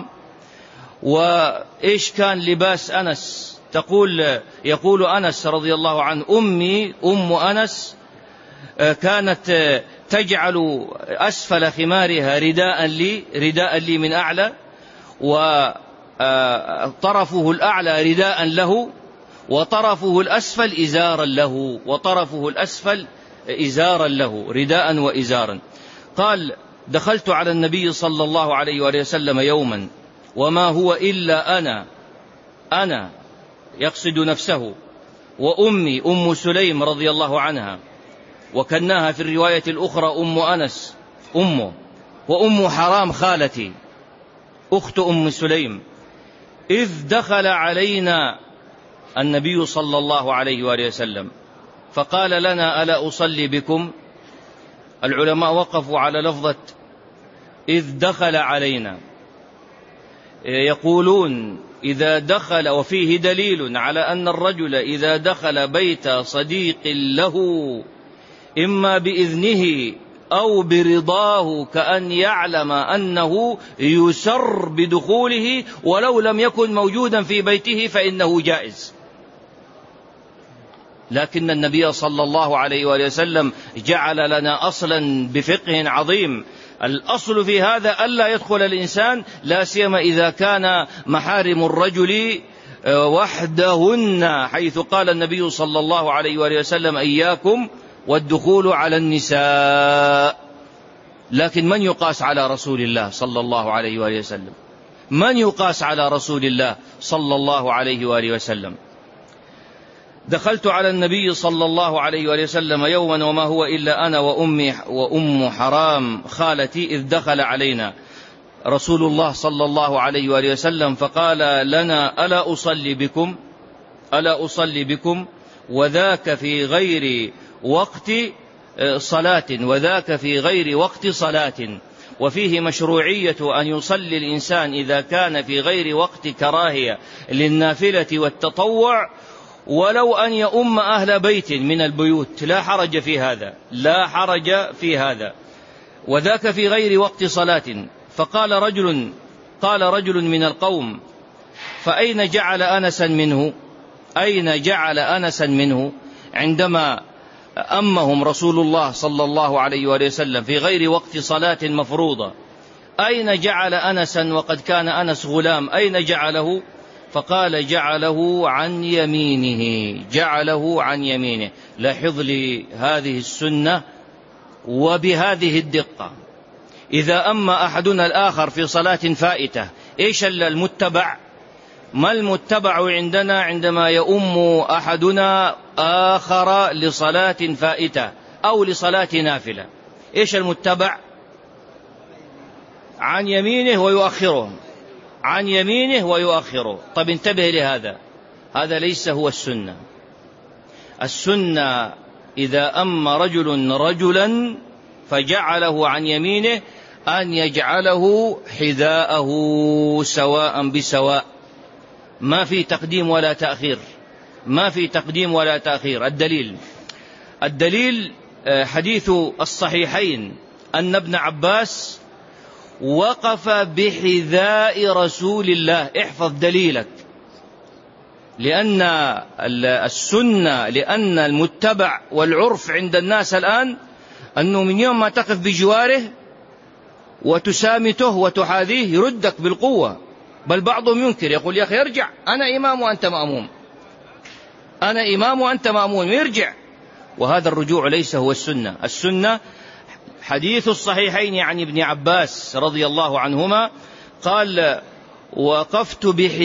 وإيش كان لباس أنس؟ يقول أنس رضي الله عنه: أمي أم أنس كانت تجعل أسفل خمارها رداء لي من أعلى، وطرفه الأعلى رداء له، وطرفه الأسفل إزارا له رداء وإزارا. قال: دخلت على النبي صلى الله عليه وآله وسلم يوما وما هو إلا أنا يقصد نفسه، وأمي أم سليم رضي الله عنها، وكناها في الرواية الأخرى أم أنس أمه، وأم حرام خالتي أخت أم سليم، إذ دخل علينا النبي صلى الله عليه وآله وسلم فقال لنا: ألا أصلي بكم؟ العلماء وقفوا على لفظة إذ دخل علينا. يقولون إذا دخل، وفيه دليل على أن الرجل إذا دخل بيت صديق له إما بإذنه أو برضاه كأن يعلم أنه يسر بدخوله ولو لم يكن موجودا في بيته فإنه جائز. لكن النبي صلى الله عليه وآله وسلم جعل لنا أصلا بفقه عظيم. الأصل في هذا ألا يدخل الإنسان، لا سيما إذا كان محارم الرجل وحدهن، حيث قال النبي صلى الله عليه وآله وسلم: إياكم والدخول على النساء. لكن من يقاس على رسول الله صلى الله عليه وآله وسلم؟ من يقاس على رسول الله صلى الله عليه وآله وسلم؟ دخلت على النبي صلى الله عليه وآله وسلم يوما وما هو إلا أنا وأمي وأم حرام خالتي، إذ دخل علينا رسول الله صلى الله عليه وآله وسلم فقال لنا: ألا أصلي بكم؟ وذاك في غير وقت صلاة. وفيه مشروعية أن يصلي الإنسان إذا كان في غير وقت كراهية للنافلة والتطوع، ولو أن يؤم أهل بيت من البيوت، لا حرج في هذا. وذاك في غير وقت صلاة. فقال رجل من القوم: فأين جعل أنسا منه عندما أمهم رسول الله صلى الله عليه وآله وسلم في غير وقت صلاة مفروضة؟ أين جعل أنسا وقد كان أنس غلام؟ أين جعله؟ فقال جعله عن يمينه، جعله عن يمينه. لاحظ لي هذه السنة وبهذه الدقة. إذا أما أحدنا الآخر في صلاة فائتة، إيش المتبع؟ ما المتبع عندنا عندما يؤم أحدنا آخر لصلاة فائتة أو لصلاة نافلة؟ إيش المتبع؟ عن يمينه ويؤخره، عن يمينه ويؤخره. طب انتبه لهذا، هذا ليس هو السنة. السنة إذا أما رجل رجلا فجعله عن يمينه أن يجعله حذاءه سواء بسواء، ما في تقديم ولا تأخير، ما في تقديم ولا تأخير. الدليل حديث الصحيحين أن ابن عباس وقف بحذاء رسول الله. احفظ دليلك، لأن السنة، لأن المتبع والعرف عند الناس الآن أنه من يوم ما تقف بجواره وتسامته وتحاذيه يردك بالقوة، بل بعضهم ينكر يقول يا أخي ارجع، أنا إمام وأنت مأموم، أنا إمام وأنت مأموم، يرجع. وهذا الرجوع ليس هو السنة. السنة حديث الصحيحين عن ابن عباس رضي الله عنهما قال وقفت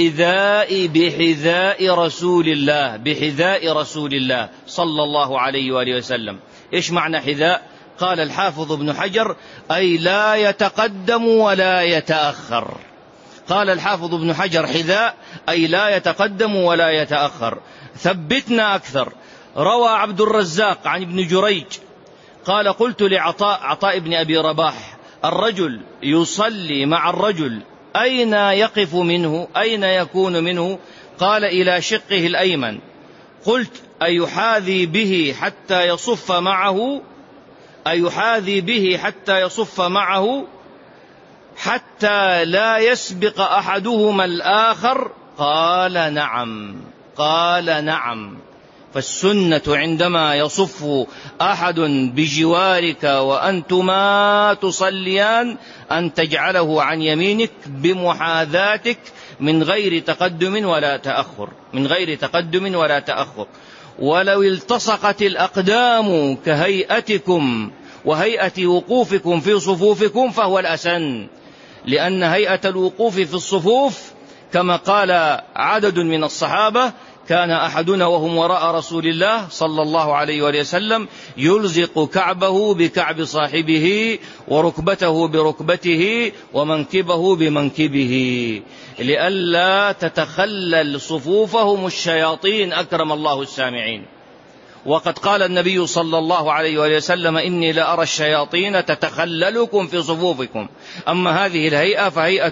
بحذاء رسول الله، بحذاء رسول الله صلى الله عليه وآله وسلم. إيش معنى حذاء؟ قال الحافظ ابن حجر أي لا يتقدم ولا يتأخر. قال الحافظ ابن حجر حذاء أي لا يتقدم ولا يتأخر. ثبتنا أكثر. روى عبد الرزاق عن ابن جريج قال قلت عطاء ابن أبي رباح الرجل يصلي مع الرجل أين يقف منه، أين يكون منه؟ قال إلى شقه الأيمن. قلت أيحاذي به حتى يصف معه، أيحاذي به حتى يصف معه حتى لا يسبق أحدهما الآخر؟ قال نعم، قال نعم. فالسنة عندما يصف أحد بجوارك وأنتما تصليان أن تجعله عن يمينك بمحاذاتك من غير تقدم ولا تأخر، من غير تقدم ولا تأخر. ولو التصقت الأقدام كهيئتكم وهيئة وقوفكم في صفوفكم فهو الأسن، لأن هيئة الوقوف في الصفوف كما قال عدد من الصحابة كان أحدنا وهم وراء رسول الله صلى الله عليه وآله وسلم يلزق كعبه بكعب صاحبه وركبته بركبته ومنكبه بمنكبه لئلا تتخلل صفوفهم الشياطين أكرم الله السامعين. وقد قال النبي صلى الله عليه وآله وسلم إني لأرى الشياطين تتخللكم في صفوفكم. أما هذه الهيئة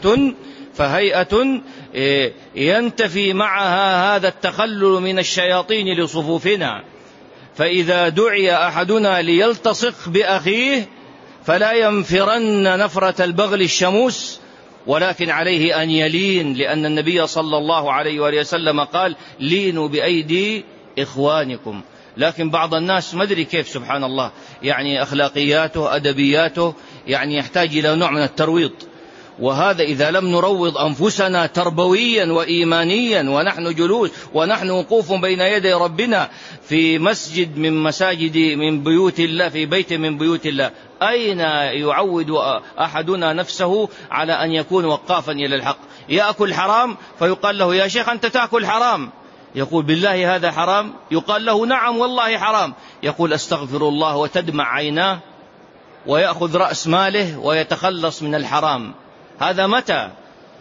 فهيئة ينتفي معها هذا التخلل من الشياطين لصفوفنا. فإذا دعي أحدنا ليلتصق بأخيه فلا ينفرن نفرة البغل الشموس، ولكن عليه أن يلين، لأن النبي صلى الله عليه وآله وسلم قال لينوا بأيدي إخوانكم. لكن بعض الناس ما أدري كيف سبحان الله، يعني أخلاقياته أدبياته يعني يحتاج إلى نوع من الترويض. وهذا إذا لم نروض أنفسنا تربويا وإيمانيا ونحن جلوس ونحن وقوف بين يدي ربنا في مسجد من مساجد من بيوت الله، في بيت من بيوت الله، أين يعود أحدنا نفسه على أن يكون وقافا إلى الحق؟ يأكل حرام فيقال له يا شيخ أنت تأكل حرام، يقول بالله هذا حرام؟ يقال له نعم والله حرام، يقول أستغفر الله وتدمع عيناه ويأخذ رأس ماله ويتخلص من الحرام. هذا متى؟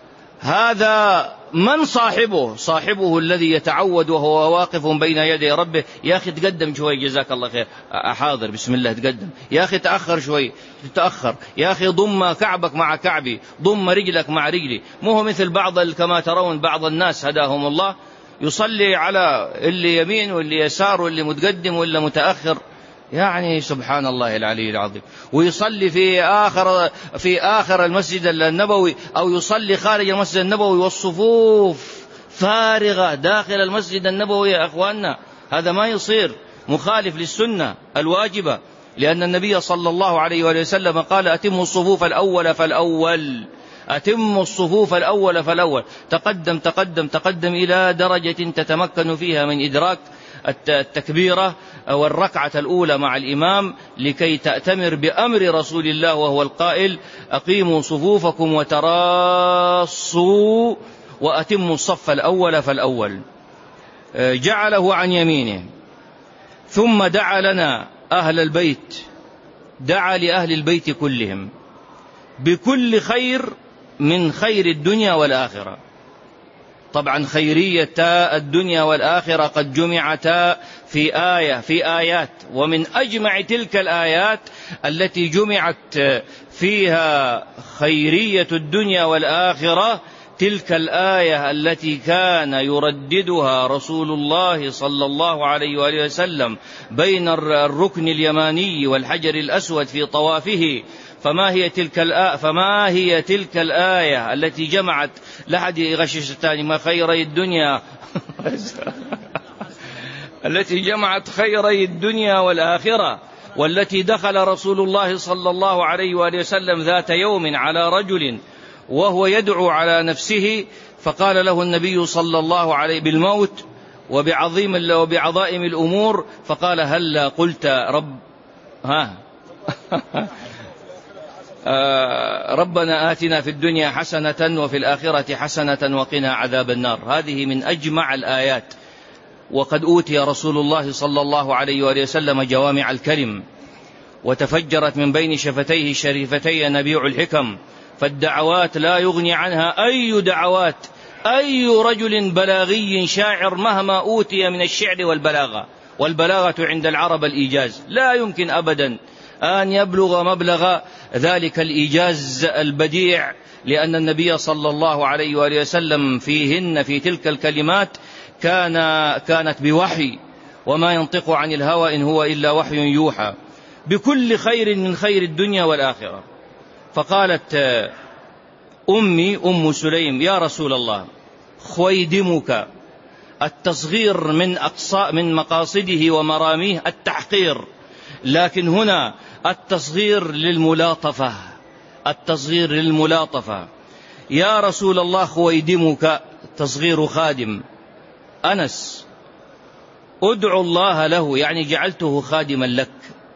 هذا من صاحبه الذي يتعود وهو واقف بين يدي ربه. يا أخي تقدم شوي جزاك الله خير، حاضر بسم الله تقدم. يا أخي تأخر شوي، تتأخر. يا أخي ضم كعبك مع كعبي، ضم رجلك مع رجلي. مو هو مثل كما ترون بعض الناس هداهم الله يصلي على اللي يمين واللي يسار واللي متقدم واللي متأخر، يعني سبحان الله العلي العظيم. ويصلي في آخر المسجد النبوي أو يصلي خارج المسجد النبوي والصفوف فارغة داخل المسجد النبوي. يا أخواننا هذا ما يصير، مخالف للسنة الواجبة، لأن النبي صلى الله عليه وسلم قال أتموا الصفوف الأول فالأول. أتم الصفوف الأول فالأول، تقدم تقدم تقدم إلى درجة تتمكن فيها من إدراك التكبيرة والركعة الأولى مع الإمام، لكي تأتمر بأمر رسول الله وهو القائل: أقيموا صفوفكم وتراصوا وأتموا الصف الأول فالأول. جعله عن يمينه، ثم دعا لنا أهل البيت، دعا لأهل البيت كلهم بكل خير من خير الدنيا والآخرة. طبعا خيرية الدنيا والآخرة قد جمعتا في آيات، ومن أجمع تلك الآيات التي جمعت فيها خيرية الدنيا والآخرة تلك الآية التي كان يرددها رسول الله صلى الله عليه وآله وسلم بين الركن اليماني والحجر الأسود في طوافه. فما هي تلك الآية التي جمعت لحد يغشش الثاني ما خيري الدنيا التي جمعت خيري الدنيا والآخرة، والتي دخل رسول الله صلى الله عليه وآله وسلم ذات يوم على رجل وهو يدعو على نفسه، فقال له النبي صلى الله عليه بالموت وبعظائم الأمور، فقال: هلا قلت ربنا آتنا في الدنيا حسنة وفي الآخرة حسنة وقنا عذاب النار. هذه من أجمع الآيات، وقد أوتي رسول الله صلى الله عليه وآله وسلم جوامع الكلم، وتفجرت من بين شفتيه الشريفتين نبيع الحكم، فالدعوات لا يغني عنها أي دعوات أي رجل بلاغي شاعر مهما أوتي من الشعر والبلاغة عند العرب الإيجاز، لا يمكن أبدا أن يبلغ مبلغ ذلك الإيجاز البديع، لأن النبي صلى الله عليه وآله وسلم في تلك الكلمات كانت بوحي، وما ينطق عن الهوى إن هو إلا وحي يوحى، بكل خير من خير الدنيا والآخرة. فقالت أم سليم: يا رسول الله، خويدمك. التصغير من مقاصده ومراميه التحقير، لكن هنا التصغير للملاطفة. يا رسول الله، خويدمك تصغير خادم. أنس، ادعو الله له، يعني جعلته خادما لك.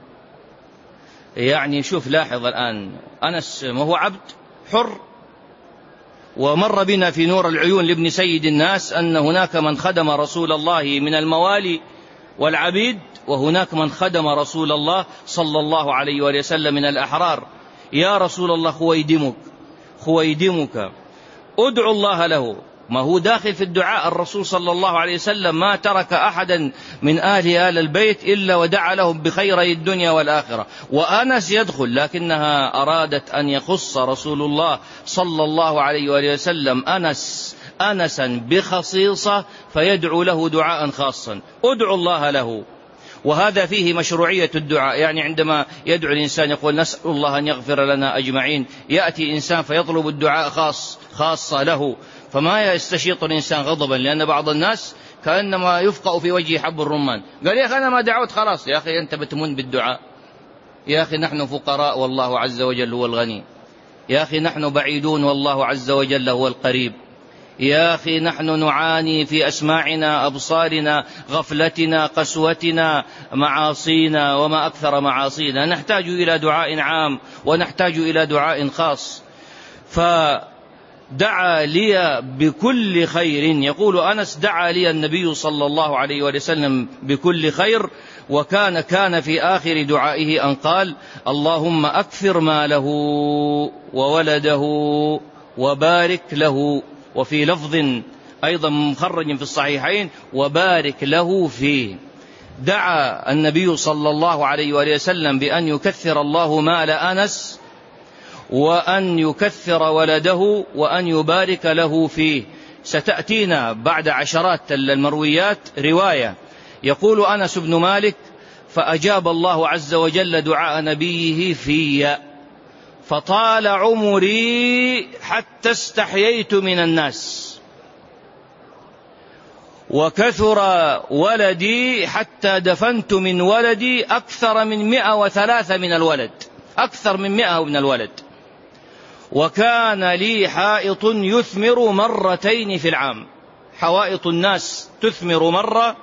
يعني شوف، لاحظ الآن، أنس ما هو عبد حر، ومر بنا في نور العيون لابن سيد الناس أن هناك من خدم رسول الله من الموالي والعبيد، وهناك من خدم رسول الله صلى الله عليه وآله وسلم من الأحرار. يا رسول الله، خويدمك ادعو الله له. ما هو داخل في الدعاء، الرسول صلى الله عليه وسلم ما ترك أحدا من آل البيت إلا ودعا لهم بخيري الدنيا والآخرة، وأنس يدخل، لكنها أرادت أن يخص رسول الله صلى الله عليه وآله وسلم أنسا بخصيصة، فيدعو له دعاء خاصا: ادعو الله له. وهذا فيه مشروعية الدعاء، يعني عندما يدعو الإنسان يقول: نسأل الله أن يغفر لنا أجمعين، يأتي إنسان فيطلب الدعاء خاصة له، فما يستشيط الإنسان غضبا، لأن بعض الناس كأنما يفقأ في وجهه حب الرمان، قال: يا أخي أنا ما دعوت، خلاص يا أخي أنت بتمن بالدعاء، يا أخي نحن فقراء والله عز وجل هو الغني، يا أخي نحن بعيدون والله عز وجل هو القريب، يا أخي نحن نعاني في أسماعنا، أبصارنا، غفلتنا، قسوتنا، معاصينا، وما أكثر معاصينا، نحتاج إلى دعاء عام ونحتاج إلى دعاء خاص. فدعا لي بكل خير، يقول أنس: دعا لي النبي صلى الله عليه وسلم بكل خير، وكان في آخر دعائه أن قال: اللهم أكثر ماله وولده وبارك له. وفي لفظ أيضا مخرج في الصحيحين: وبارك له فيه. دعا النبي صلى الله عليه وسلم بأن يكثر الله مال أنس، وأن يكثر ولده، وأن يبارك له فيه. ستأتينا بعد عشرات المرويات رواية يقول أنس بن مالك: فأجاب الله عز وجل دعاء نبيه في، فطال عمري حتى استحييت من الناس، وكثر ولدي حتى دفنت من ولدي أكثر من 103 من الولد، أكثر من 100 من الولد. وكان لي حائط يثمر مرتين في العام. حوائط الناس تثمر مرة،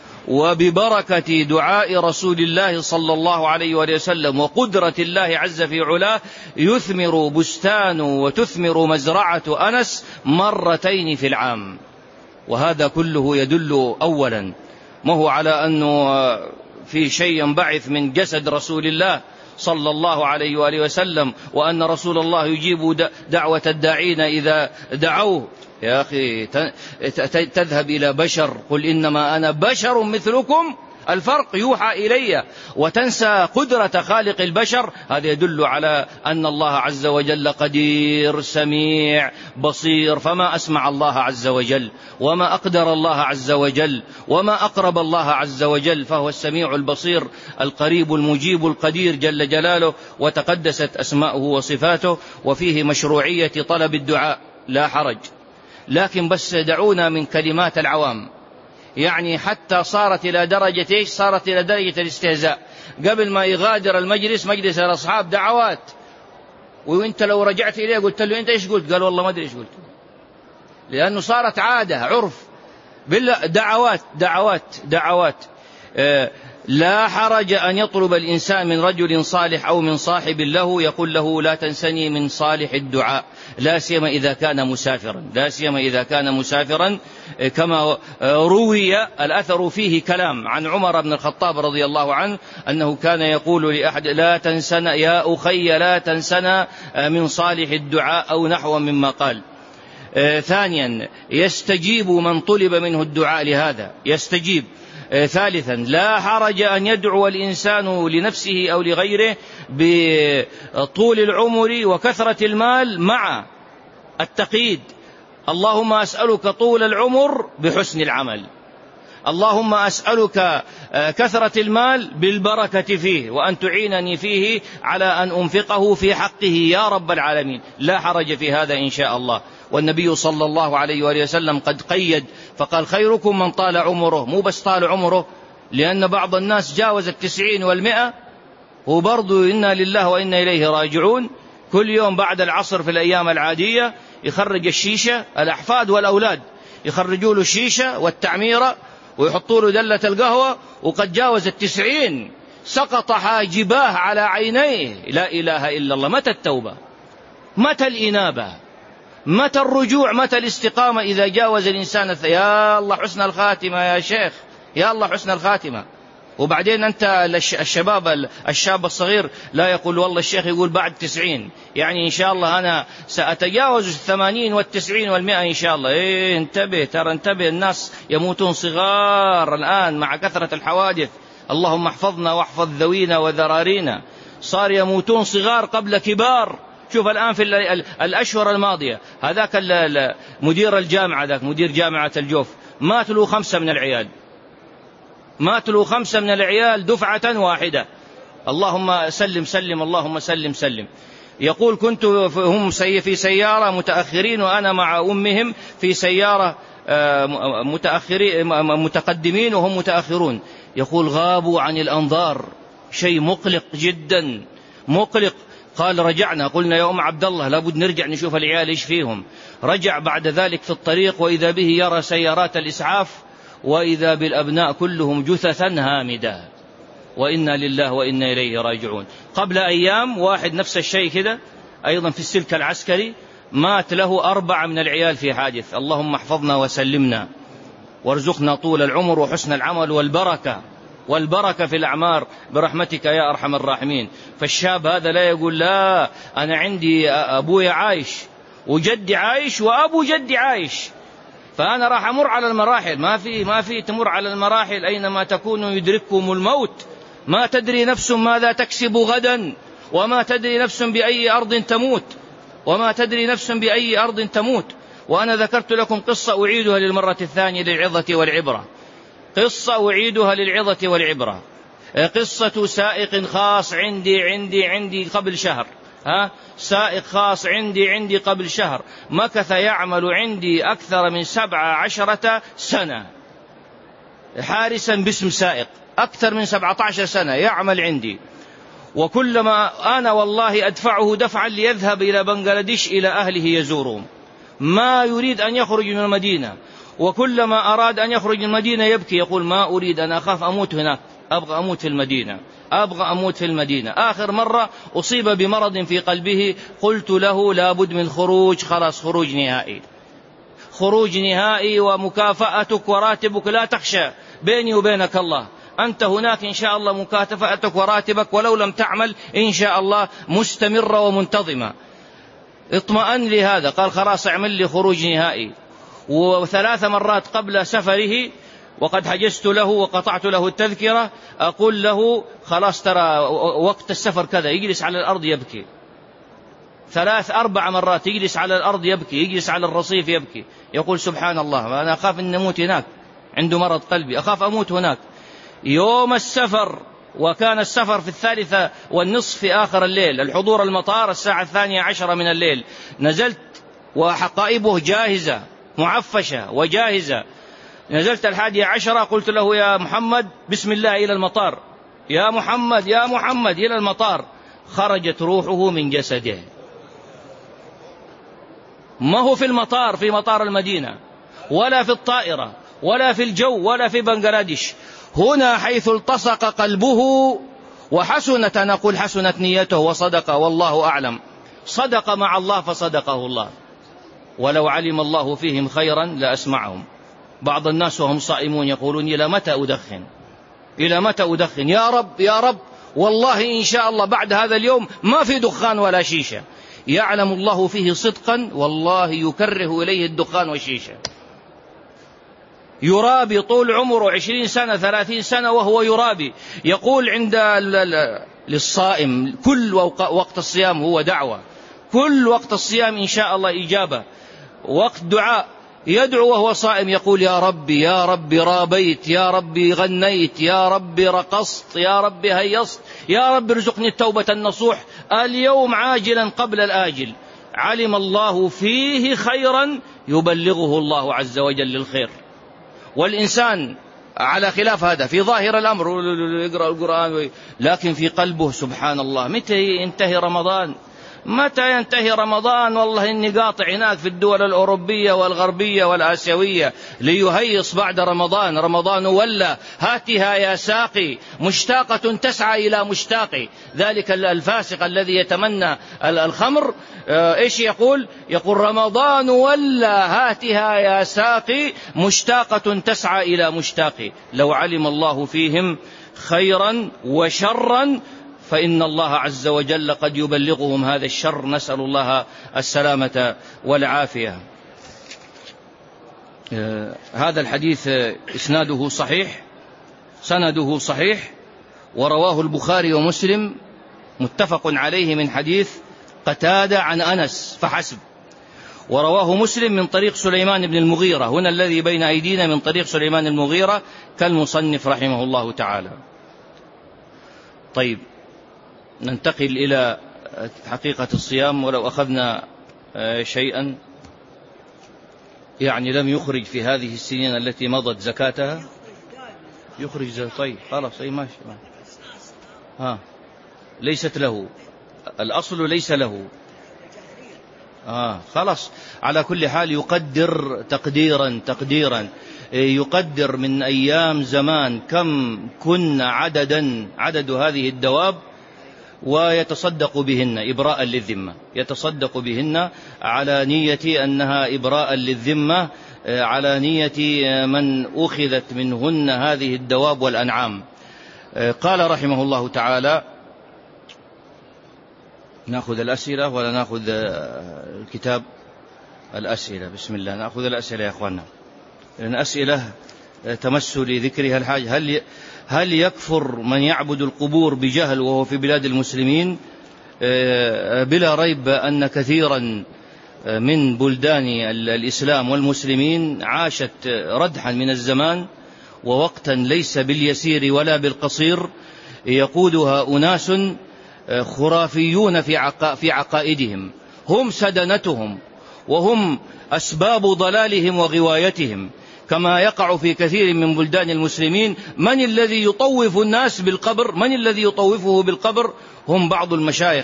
وببركة دعاء رسول الله صلى الله عليه وسلم وقدرة الله عز في علاه يثمر بستان وتثمر مزرعة أنس مرتين في العام. وهذا كله يدل أولا ما هو على أنه في شيء ينبعث من جسد رسول الله صلى الله عليه وآله وسلم، وأن رسول الله يجيب دعوة الداعين إذا دعوه. يا أخي تذهب إلى بشر، قل إنما أنا بشر مثلكم، الفرق يوحى إلي، وتنسى قدرة خالق البشر. هذا يدل على أن الله عز وجل قدير سميع بصير. فما أسمع الله عز وجل، وما أقدر الله عز وجل، وما أقرب الله عز وجل، فهو السميع البصير القريب المجيب القدير جل جلاله، وتقدست أسماؤه وصفاته. وفيه مشروعية طلب الدعاء لا حرج، لكن بس دعونا من كلمات العوام. يعني حتى صارت إلى درجة إيش؟ صارت إلى درجة الاستهزاء. قبل ما يغادر المجلس، مجلس الأصحاب، دعوات، وانت لو رجعت إليه قلت له انت ايش قلت؟ قال والله ما ادري ايش قلت، لأنه صارت عادة عرف. بالله دعوات دعوات دعوات. لا حرج أن يطلب الإنسان من رجل صالح أو من صاحب له يقول له لا تنسني من صالح الدعاء، لا سيما إذا كان مسافرا، لا سيما إذا كان مسافرا. كما روي الأثر فيه كلام عن عمر بن الخطاب رضي الله عنه أنه كان يقول لأحد لا تنسنا يا أخي، لا تنسنا من صالح الدعاء، أو نحو مما قال. ثانيا يستجيب من طلب منه الدعاء لهذا، يستجيب. ثالثا لا حرج أن يدعو الإنسان لنفسه أو لغيره بطول العمر وكثرة المال مع التقييد. اللهم أسألك طول العمر بحسن العمل، اللهم أسألك كثرة المال بالبركة فيه، وأن تعينني فيه على أن أنفقه في حقه يا رب العالمين. لا حرج في هذا إن شاء الله. والنبي صلى الله عليه وآله وسلم قد قيد فقال خيركم من طال عمره. مو بس طال عمره، لأن بعض الناس جاوز 90 و100 وبرضو إنا لله وإنا إليه راجعون. كل يوم بعد العصر في الأيام العادية يخرج الشيشة، الأحفاد والأولاد يخرجوا له الشيشة والتعميرة ويحطوا له دلة القهوة، وقد جاوز 90 سقط حاجباه على عينيه. لا إله إلا الله. متى التوبة؟ متى الإنابة؟ متى الرجوع؟ متى الاستقامة إذا جاوز الإنسان؟ يا الله حسن الخاتمة يا شيخ، يا الله حسن الخاتمة. وبعدين أنت الشاب الصغير لا يقول والله الشيخ يقول بعد 90، يعني إن شاء الله أنا سأتجاوز 80 و90 و100 إن شاء الله. إيه انتبه، ترى انتبه، الناس يموتون صغار الآن مع كثرة الحوادث. اللهم احفظنا واحفظ ذوينا وذرارينا. صار يموتون صغار قبل كبار. شوف الآن في الأشهر الماضية هذاك مدير الجامعة، ذاك مدير جامعة الجوف، مات له 5 من العيال، مات له 5 من العيال دفعة واحدة. اللهم سلم سلم، اللهم سلم سلم. يقول كنت هم في سيارة متأخرين وأنا مع أمهم في سيارة متقدمين وهم متأخرون. يقول غابوا عن الأنظار، شيء مقلق جدا مقلق. قال رجعنا، قلنا يا أم عبد الله لابد نرجع نشوف العيال إيش فيهم. رجع بعد ذلك في الطريق وإذا به يرى سيارات الإسعاف، وإذا بالأبناء كلهم جثثا هامدة. وإنا لله وإنا إليه راجعون. قبل أيام واحد نفس الشيء كده أيضا في السلك العسكري، مات له 4 من العيال في حادث. اللهم احفظنا وسلمنا وارزقنا طول العمر وحسن العمل والبركة في الأعمار برحمتك يا أرحم الراحمين. فالشاب هذا لا يقول لا أنا عندي أبوي عايش وجدي عايش وأبو جدي عايش، فأنا راح أمر على المراحل. ما في تمر على المراحل. أينما تكونوا يدرككم الموت. ما تدري نفس ماذا تكسب غدا، وما تدري نفس بأي أرض تموت، وما تدري نفس بأي أرض تموت. وأنا ذكرت لكم قصة أعيدها للمرة الثانية للعظة والعبرة. قصة أعيدها للعظة والعبرة. قصة سائق خاص عندي قبل شهر. سائق خاص عندي قبل شهر، مكث يعمل عندي أكثر من 17 سنة حارسا باسم سائق، أكثر من 17 سنة يعمل عندي. وكلما أنا والله أدفعه دفعا ليذهب إلى بنغلاديش إلى أهله يزورهم، ما يريد أن يخرج من المدينة، وكلما أراد أن يخرج من المدينة يبكي يقول ما أريد، أنا أخاف أموت هناك، أبغى أموت في المدينة، أبغى أموت في المدينة. آخر مرة أصيب بمرض في قلبه، قلت له لابد من خروج، خلاص خروج نهائي، خروج نهائي، ومكافأتك وراتبك لا تخشى، بيني وبينك الله، أنت هناك إن شاء الله مكافأتك وراتبك ولو لم تعمل إن شاء الله مستمرة ومنتظمة. اطمأن لهذا، قال خلاص اعمل لي خروج نهائي. و3 مرات قبل سفره وقد حجزت له وقطعت له التذكرة أقول له خلاص ترى وقت السفر كذا، يجلس على الأرض يبكي. 3-4 مرات يجلس على الأرض يبكي، يجلس على الرصيف يبكي، يقول سبحان الله أنا أخاف أن أموت هناك، عنده مرض قلبي، أخاف أموت هناك. يوم السفر، وكان السفر في 3:30 في آخر الليل، الحضور المطار 12:00 من الليل، نزلت وحقائبه جاهزة معفشة وجاهزة، نزلت 11:50 قلت له يا محمد بسم الله إلى المطار، يا محمد يا محمد إلى المطار. خرجت روحه من جسده، ما هو في المطار، في مطار المدينة، ولا في الطائرة، ولا في الجو، ولا في بنغلاديش، هنا حيث التصق قلبه. وحسنت، أنا أقول حسنت نيته وصدق، والله أعلم، صدق مع الله فصدقه الله. ولو علم الله فيهم خيرا لأسمعهم. بعض الناس وهم صائمون يقولون إلى متى أدخن، إلى متى أدخن، يا رب يا رب، والله إن شاء الله بعد هذا اليوم ما في دخان ولا شيشة. يعلم الله فيه صدقا، والله يكره إليه الدخان والشيشة. يرابي طول عمره 20 سنة 30 سنة وهو يرابي. يقول عند للصائم كل وقت الصيام هو دعوة، كل وقت الصيام إن شاء الله إجابة، وقت دعاء، يدعو وهو صائم يقول يا ربي يا ربي رابيت، يا ربي غنيت، يا ربي رقصت، يا ربي هيصت، يا ربي ارزقني التوبة النصوح اليوم عاجلا قبل الآجل. علم الله فيه خيرا يبلغه الله عز وجل الخير. والإنسان على خلاف هذا في ظاهر الأمر يقرأ القرآن، لكن في قلبه سبحان الله متى ينتهي رمضان، متى ينتهي رمضان، والله إني قاطع هناك في الدول الأوروبية والغربية والآسيوية ليهيص بعد رمضان، رمضان ولا هاتها يا ساقي، مشتاقة تسعى إلى مشتاقي. ذلك الفاسق الذي يتمنى الخمر إيش يقول؟ يقول رمضان ولا هاتها يا ساقي، مشتاقة تسعى إلى مشتاقي. لو علم الله فيهم خيرا وشرا فإن الله عز وجل قد يبلغهم هذا الشر، نسأل الله السلامة والعافية. هذا الحديث إسناده صحيح، سنده صحيح، ورواه البخاري ومسلم متفق عليه من حديث قتادة عن أنس فحسب، ورواه مسلم من طريق سليمان بن المغيرة، هنا الذي بين أيدينا من طريق سليمان المغيرة كالمصنف رحمه الله تعالى. طيب ننتقل إلى حقيقة الصيام. ولو أخذنا شيئا يعني لم يخرج في هذه السنين التي مضت زكاتها، يخرج طيب خلاص أي ماشي، ليست له الأصل، ليس له خلاص. على كل حال يقدر تقديرا يقدر من أيام زمان كم كنا عدد هذه الدواب، ويتصدق بهن إبراء للذمة، يتصدق بهن على نية أنها إبراء للذمة، على نية من أخذت منهن هذه الدواب والأنعام. قال رحمه الله تعالى، نأخذ الأسئلة ولا نأخذ الكتاب؟ الأسئلة، بسم الله، نأخذ الأسئلة يا أخوانا، لأن أسئلة تمس لذكرها الحاجة. هل يكفر من يعبد القبور بجهل وهو في بلاد المسلمين؟ بلا ريب أن كثيرا من بلدان الإسلام والمسلمين عاشت ردحا من الزمان ووقتا ليس باليسير ولا بالقصير، يقودها أناس خرافيون في عقائدهم، هم سدنتهم وهم أسباب ضلالهم وغوايتهم. كما يقع في كثير من بلدان المسلمين. من الذي يطوف الناس بالقبر؟ من الذي يطوفه بالقبر؟ هم بعض المشايخ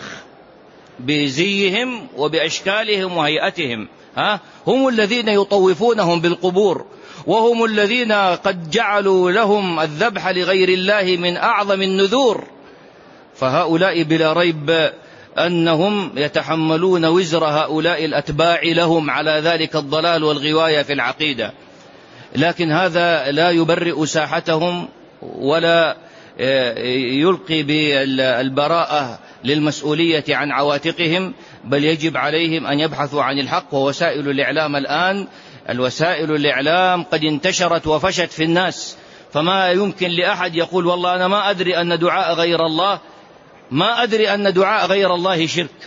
بزيهم وبأشكالهم وهيئتهم، هم الذين يطوفونهم بالقبور، وهم الذين قد جعلوا لهم الذبح لغير الله من أعظم النذور. فهؤلاء بلا ريب أنهم يتحملون وزر هؤلاء الأتباع لهم على ذلك الضلال والغواية في العقيدة. لكن هذا لا يبرئ ساحتهم ولا يلقي بالبراءة للمسؤولية عن عواتقهم، بل يجب عليهم أن يبحثوا عن الحق. ووسائل الإعلام الآن، الوسائل الإعلام قد انتشرت وفشت في الناس، فما يمكن لأحد يقول والله أنا ما أدري أن دعاء غير الله، ما أدري أن دعاء غير الله شرك.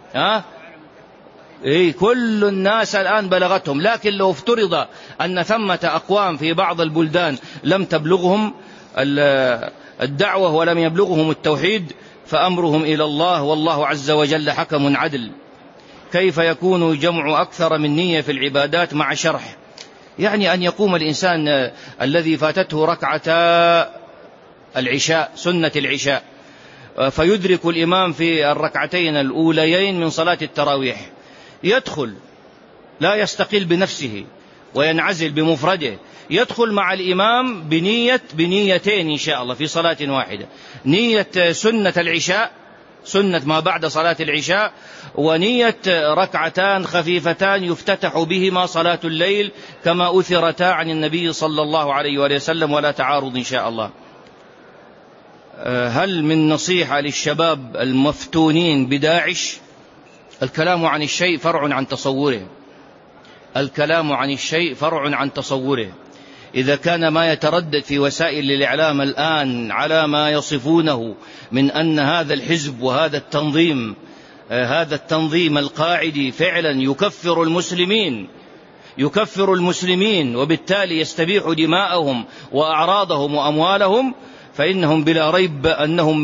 كل الناس الآن بلغتهم. لكن لو افترض أن ثمة أقوام في بعض البلدان لم تبلغهم الدعوة ولم يبلغهم التوحيد، فأمرهم إلى الله، والله عز وجل حكم عدل. كيف يكون جمع أكثر من نية في العبادات مع شرح؟ يعني أن يقوم الإنسان الذي فاتته ركعتا العشاء، سنة العشاء، فيدرك الإمام في الركعتين الأوليين من صلاة التراويح، يدخل لا يستقل بنفسه وينعزل بمفرده، يدخل مع الإمام بنيتين إن شاء الله في صلاة واحدة، نية سنة العشاء، سنة ما بعد صلاة العشاء، ونية ركعتان خفيفتان يفتتح بهما صلاة الليل كما أثرتا عن النبي صلى الله عليه وسلم، ولا تعارض إن شاء الله. هل من نصيحة للشباب المفتونين بداعش؟ الكلام عن الشيء فرع عن تصوره، الكلام عن الشيء فرع عن تصوره. إذا كان ما يتردد في وسائل الإعلام الآن على ما يصفونه من أن هذا الحزب وهذا التنظيم، هذا التنظيم القاعدي فعلا يكفر المسلمين وبالتالي يستبيح دماءهم وأعراضهم وأموالهم، فإنهم بلا ريب أنهم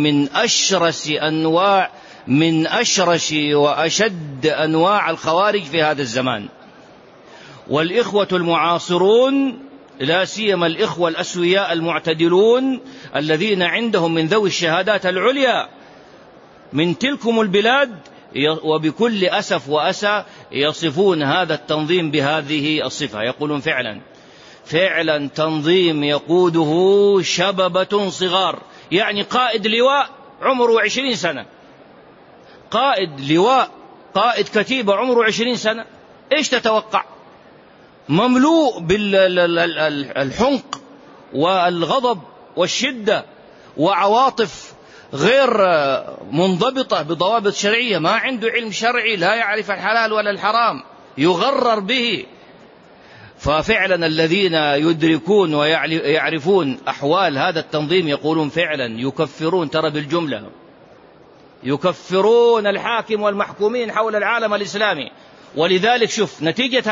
من أشرس وأشد أنواع الخوارج في هذا الزمان. والإخوة المعاصرون، لا سيما الإخوة الأسوياء المعتدلون الذين عندهم من ذوي الشهادات العليا من تلكم البلاد، وبكل أسف وأسى يصفون هذا التنظيم بهذه الصفة، يقولون فعلا تنظيم يقوده شببة صغار. يعني قائد لواء عمره 20 سنة، قائد لواء، قائد كتيبة عمره 20 سنة، إيش تتوقع؟ مملوء بالحنق والغضب والشدة وعواطف غير منضبطة بضوابط شرعية، ما عنده علم شرعي، لا يعرف الحلال ولا الحرام، يغرر به. ففعلا الذين يدركون ويعرفون أحوال هذا التنظيم يقولون فعلا يكفرون، ترى بالجملة يكفرون الحاكم والمحكومين حول العالم الإسلامي. ولذلك شوف نتيجة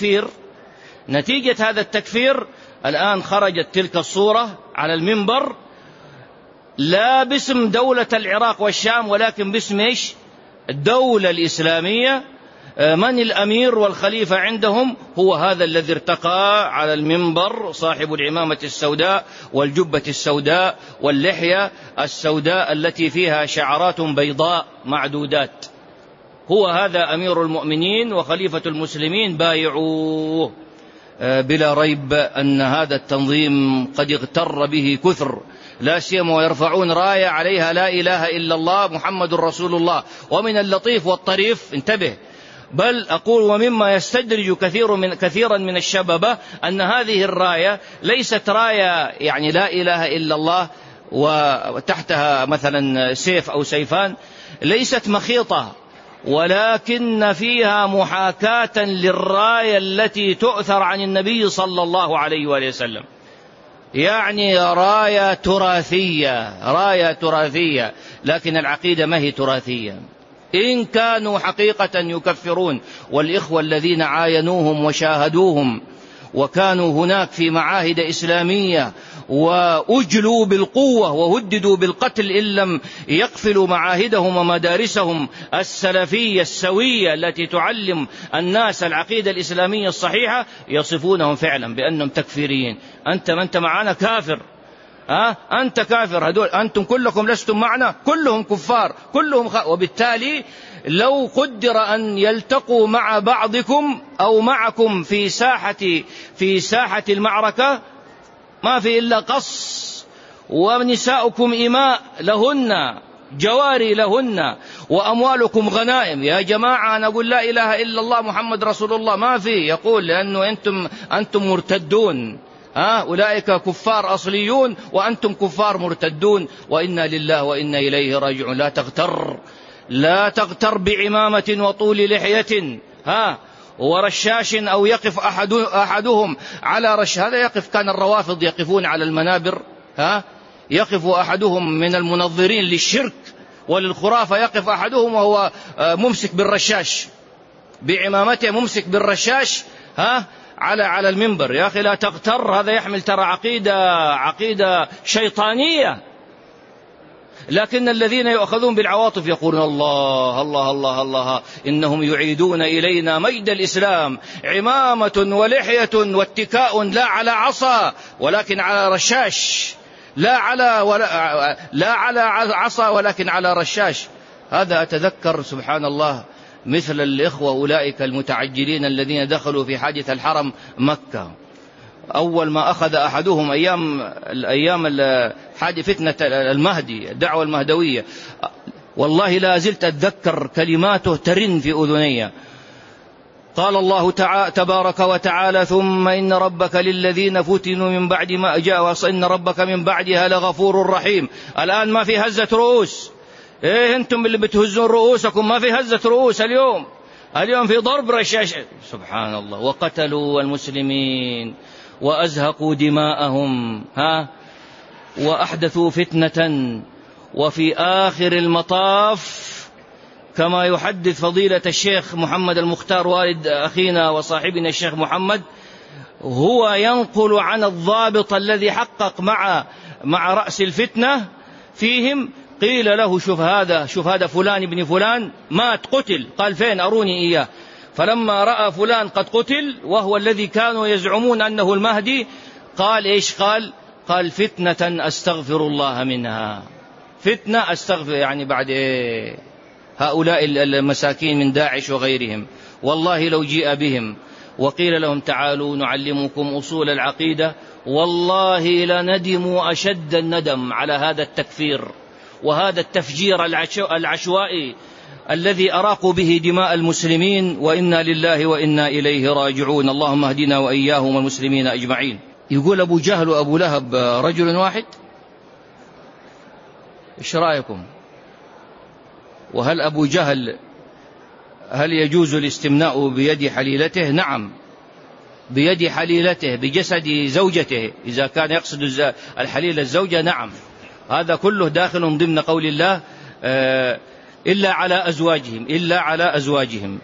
هذا التكفير الآن خرجت تلك الصورة على المنبر، لا باسم دولة العراق والشام ولكن باسم إيش؟ الدولة الإسلامية. من الأمير والخليفة عندهم؟ هو هذا الذي ارتقى على المنبر، صاحب العمامة السوداء والجبة السوداء واللحية السوداء التي فيها شعرات بيضاء معدودات، هو هذا أمير المؤمنين وخليفة المسلمين، بايعوه. بلا ريب أن هذا التنظيم قد اغتر به كثر، لا سيما ويرفعون راية عليها لا إله إلا الله محمد رسول الله. ومن اللطيف والطريف، انتبه، بل أقول ومما يستدرج كثيرا من الشباب أن هذه الراية ليست راية يعني لا إله إلا الله وتحتها مثلا سيف أو سيفان، ليست مخيطة، ولكن فيها محاكاة للراية التي تؤثر عن النبي صلى الله عليه وسلم، يعني راية تراثية، لكن العقيدة ما هي تراثية. إن كانوا حقيقة يكفرون، والإخوة الذين عاينوهم وشاهدوهم وكانوا هناك في معاهد إسلامية وأجلوا بالقوة وهددوا بالقتل إن لم يقفلوا معاهدهم ومدارسهم السلفية السوية التي تعلم الناس العقيدة الإسلامية الصحيحة، يصفونهم فعلا بأنهم تكفيريين. أنت معنا كافر، أنت كافر، هدول أنتم كلكم لستم معنا، كلهم كفار، كلهم وبالتالي لو قدر أن يلتقوا مع بعضكم أو معكم في ساحة المعركة ما في إلا قص، ونساؤكم إماء لهن، جواري لهن، وأموالكم غنائم. يا جماعة أنا أقول لا إله إلا الله محمد رسول الله، ما في، يقول لأنه أنتم مرتدون، أولئك كفار أصليون وأنتم كفار مرتدون، وإنا لله وإنا إليه راجعون. لا تغتر بعمامة وطول لحية ورشاش أو يقف أحدهم على رش. هذا يقف، كان الروافض يقفون على المنابر، يقف أحدهم من المنظرين للشرك وللخرافة، يقف أحدهم وهو ممسك بالرشاش بعمامته، ممسك بالرشاش على المنبر. يا أخي لا تغتر، هذا يحمل ترى عقيدة شيطانية. لكن الذين يؤخذون بالعواطف يقولون الله الله الله الله، إنهم يعيدون إلينا مجد الإسلام، عمامة ولحية واتكاء لا على عصا ولكن على رشاش، لا على عصا ولكن على رشاش. هذا أتذكر سبحان الله مثل الإخوة أولئك المتعجلين الذين دخلوا في حادث الحرم مكة، أول ما أخذ أحدهم أيام فتنة المهدي، الدعوة المهدوية، والله لا زلت أتذكر كلماته ترن في أذني. قال الله تبارك وتعالى: ثم إن ربك للذين فتنوا من بعد ما جاءوا إن ربك من بعدها لغفور رحيم. الآن ما في هزة رؤوس، أنتم اللي بتهزون رؤوسكم، ما في هزة رؤوس اليوم في ضرب رشاش، سبحان الله. وقتلوا المسلمين وأزهقوا دماءهم وأحدثوا فتنة. وفي آخر المطاف كما يحدث فضيلة الشيخ محمد المختار والد أخينا وصاحبنا الشيخ محمد، هو ينقل عن الضابط الذي حقق مع رأس الفتنة فيهم، قيل له شوف هذا فلان ابن فلان مات قتل، قال فين أروني إياه. فلما رأى فلان قد قتل وهو الذي كانوا يزعمون أنه المهدي، قال إيش؟ قال فتنة أستغفر الله منها، فتنة أستغفر، يعني بعد هؤلاء المساكين من داعش وغيرهم. والله لو جيء بهم وقيل لهم تعالوا نعلمكم أصول العقيدة، والله لندموا أشد الندم على هذا التكفير وهذا التفجير العشوائي الذي أراقوا به دماء المسلمين، وإنا لله وإنا إليه راجعون. اللهم اهدنا وإياهم والمسلمين أجمعين. يقول أبو جهل وأبو لهب رجل واحد، إيش رأيكم؟ وهل أبو جهل هل يجوز الاستمناء بيد حليلته؟ نعم، بيد حليلته، بجسد زوجته، إذا كان يقصد الحليل الزوجة، نعم، هذا كله داخل ضمن قول الله إلا على أزواجهم.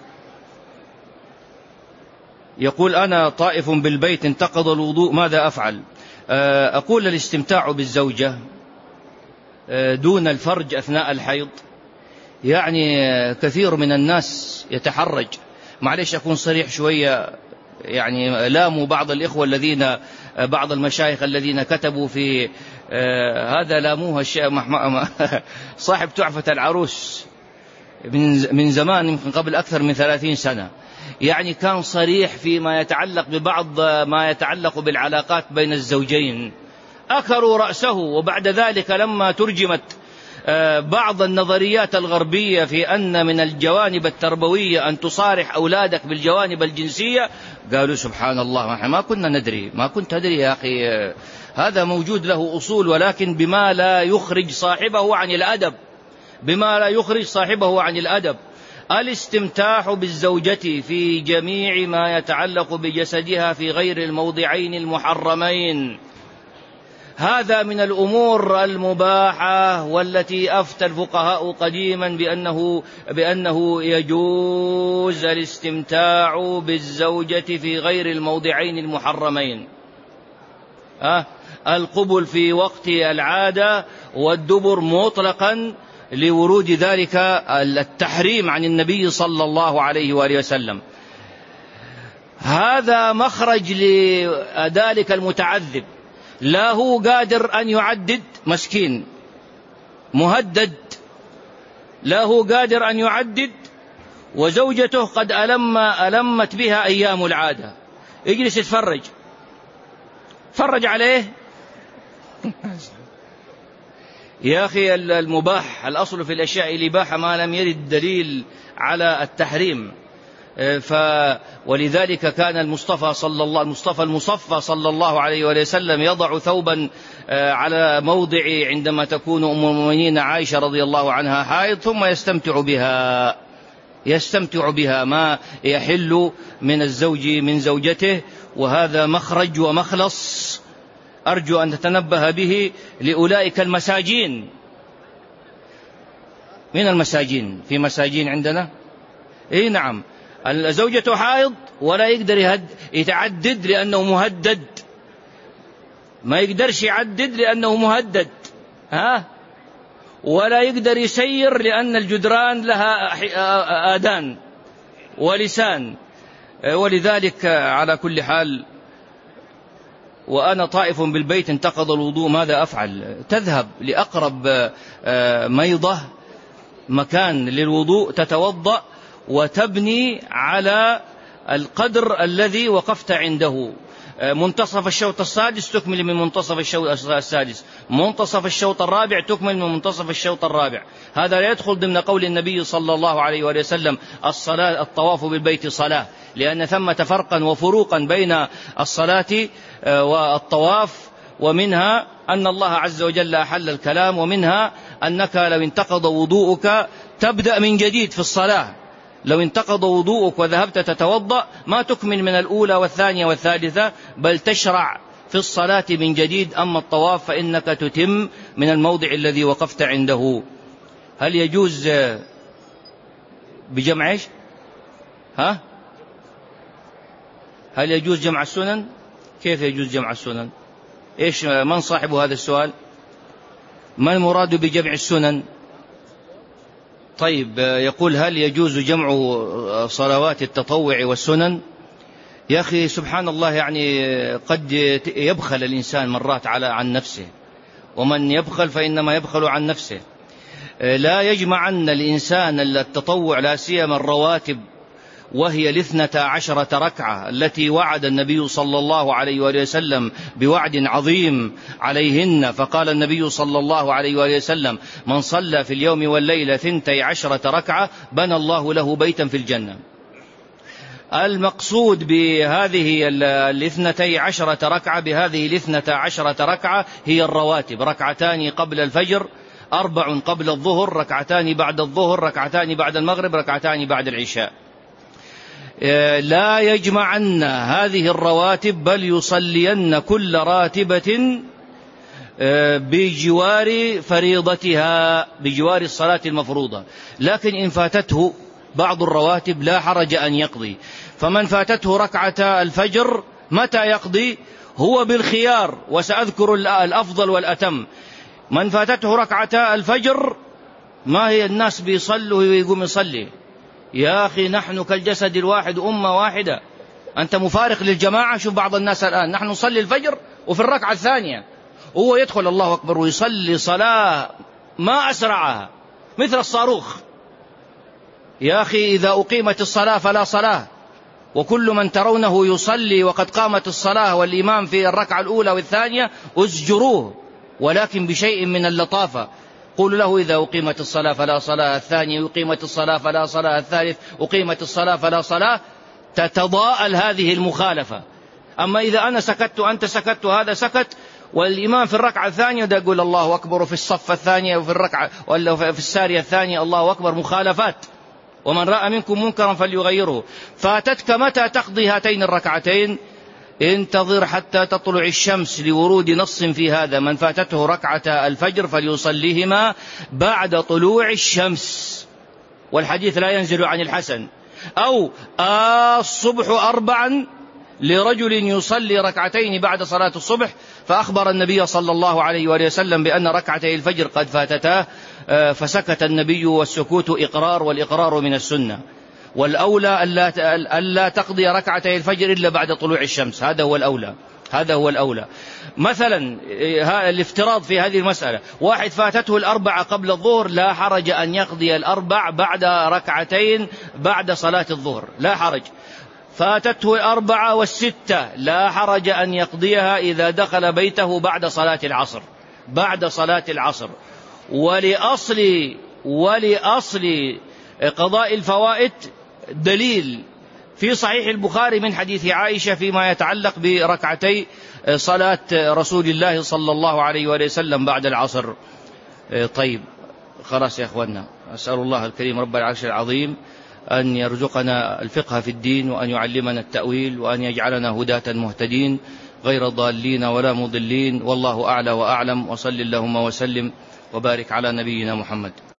يقول أنا طائف بالبيت انتقض الوضوء، ماذا أفعل؟ أقول الاستمتاع بالزوجة دون الفرج أثناء الحيض، يعني كثير من الناس يتحرج، معلش أكون صريح شوية، يعني لاموا بعض الإخوة بعض المشايخ الذين كتبوا في هذا، لاموها الشيخ صاحب تعفة العروس من زمان، يمكن قبل أكثر من 30 سنة، يعني كان صريح فيما يتعلق ببعض ما يتعلق بالعلاقات بين الزوجين، أكروا رأسه. وبعد ذلك لما ترجمت بعض النظريات الغربية في أن من الجوانب التربوية أن تصارح أولادك بالجوانب الجنسية، قالوا سبحان الله ما كنا ندري، ما كنت أدري يا أخي، هذا موجود له أصول، ولكن بما لا يخرج صاحبه عن الأدب. الاستمتاع بالزوجة في جميع ما يتعلق بجسدها في غير الموضعين المحرمين، هذا من الأمور المباحة والتي أفتى الفقهاء قديما بأنه يجوز الاستمتاع بالزوجة في غير الموضعين المحرمين، القبل في وقت العادة والدبر مطلقا، لورود ذلك التحريم عن النبي صلى الله عليه وآله وسلم. هذا مخرج لذلك المتعذب، لا هو قادر أن يعدد، مسكين مهدد، لا هو قادر أن يعدد، وزوجته قد ألمت بها أيام العادة، يجلس يتفرج، فرج عليه. يا أخي المباح الأصل في الأشياء الإباحة ما لم يرد دليل على التحريم. ولذلك كان المصطفى صلى الله عليه وسلم يضع ثوبا على موضع عندما تكون أم المؤمنين عائشة رضي الله عنها حائض، ثم يستمتع بها ما يحل من الزوج من زوجته. وهذا مخرج ومخلص أرجو أن تتنبه به لأولئك المساجين. من المساجين؟ في مساجين عندنا، نعم، الزوجة حائض ولا يقدر يتعدد لأنه مهدد، ما يقدرش يعدد لأنه مهدد، ولا يقدر يسير لأن الجدران لها آذان ولسان. ولذلك على كل حال، وأنا طائف بالبيت انتقض الوضوء، ماذا أفعل؟ تذهب لأقرب ميضة مكان للوضوء، تتوضأ وتبني على القدر الذي وقفت عنده. منتصف الشوط السادس تكمل من منتصف الشوط السادس، منتصف الشوط الرابع تكمل من منتصف الشوط الرابع. هذا لا يدخل ضمن قول النبي صلى الله عليه وسلم الطواف بالبيت صلاة، لأن ثمة فرقا وفروقا بين الصلاة والطواف، ومنها أن الله عز وجل أحل الكلام، ومنها أنك لو انتقض وضوءك تبدأ من جديد في الصلاة. لو انتقض وضوءك وذهبت تتوضأ ما تكمل من الأولى والثانية والثالثة، بل تشرع في الصلاة من جديد. أما الطواف فإنك تتم من الموضع الذي وقفت عنده. هل يجوز بجمع إيش؟ هل يجوز جمع السنن؟ كيف يجوز جمع السنن؟ إيش من صاحب هذا السؤال؟ ما المراد بجمع السنن؟ طيب، يقول هل يجوز جمع صلوات التطوع والسنن؟ يا أخي سبحان الله، يعني قد يبخل الإنسان مرات عن نفسه، ومن يبخل فإنما يبخل عن نفسه. لا يجمعن الإنسان التطوع، لا سيما الرواتب، وهي 12 ركعة التي وعد النبي صلى الله عليه وسلم بوعد عظيم عليهن. فقال النبي صلى الله عليه وسلم: من صلى في اليوم والليلة 12 ركعة بنى الله له بيتا في الجنة. المقصود بهذه 12 ركعة، بهذه 12 ركعة هي الرواتب: 2 قبل الفجر، 4 قبل الظهر، 2 بعد الظهر، 2 بعد المغرب، 2 بعد العشاء. لا يجمعن هذه الرواتب، بل يصلين كل راتبة بجوار فريضتها، بجوار الصلاة المفروضة. لكن إن فاتته بعض الرواتب لا حرج أن يقضي. فمن فاتته ركعة الفجر متى يقضي؟ هو بالخيار، وسأذكر الأفضل والأتم. من فاتته ركعة الفجر، ما هي الناس بيصلوا ويقوم يصلي؟ يا أخي نحن كالجسد الواحد، أمة واحدة، أنت مفارق للجماعة. شوف بعض الناس الآن، نحن نصلي الفجر وفي الركعة الثانية هو يدخل الله أكبر ويصلي صلاة ما أسرعها مثل الصاروخ. يا أخي إذا أقيمت الصلاة فلا صلاة، وكل من ترونه يصلي وقد قامت الصلاة والإمام في الركعة الأولى والثانية أزجروه، ولكن بشيء من اللطافة. قولوا له: إذا أقيمت الصلاة فلا صلاة، الثانية أقيمت الصلاة فلا صلاة، الثالث أقيمت الصلاة فلا صلاة. تتضاءل هذه المخالفة. أما إذا أنا سكت وأنت سكت وهذا سكت، والإمام في الركعة الثانية ده يقول الله أكبر، وفي الصف الثانية وفي الركعة ولا في السارية الثانية الله أكبر، مخالفات. ومن رأى منكم منكرا فليغيره. فاتتك متى تقضي هاتين الركعتين؟ انتظر حتى تطلع الشمس لورود نص في هذا، من فاتته ركعة الفجر فليصليهما بعد طلوع الشمس، والحديث لا ينزل عن الحسن. أو الصبح 4 لرجل يصلي ركعتين بعد صلاة الصبح فأخبر النبي صلى الله عليه وآله وسلم بأن ركعتي الفجر قد فاتتاه، فسكت النبي، والسكوت إقرار، والإقرار من السنة، والأولى ألا تقضي ركعتي الفجر إلا بعد طلوع الشمس، هذا هو الأولى. مثلا الافتراض في هذه المسألة، واحد فاتته 4 قبل الظهر، لا حرج أن يقضي 4 بعد ركعتين بعد صلاة الظهر، لا حرج. فاتته 4 و6 لا حرج أن يقضيها إذا دخل بيته بعد صلاة العصر. ولأصل قضاء الفوائد دليل في صحيح البخاري من حديث عائشة فيما يتعلق بركعتي صلاة رسول الله صلى الله عليه وآله وسلم بعد العصر. طيب خلاص يا أخوانا، أسأل الله الكريم رب العرش العظيم أن يرزقنا الفقه في الدين، وأن يعلمنا التأويل، وأن يجعلنا هداة مهتدين غير ضالين ولا مضلين، والله أعلى وأعلم، وصل اللهم وسلم وبارك على نبينا محمد.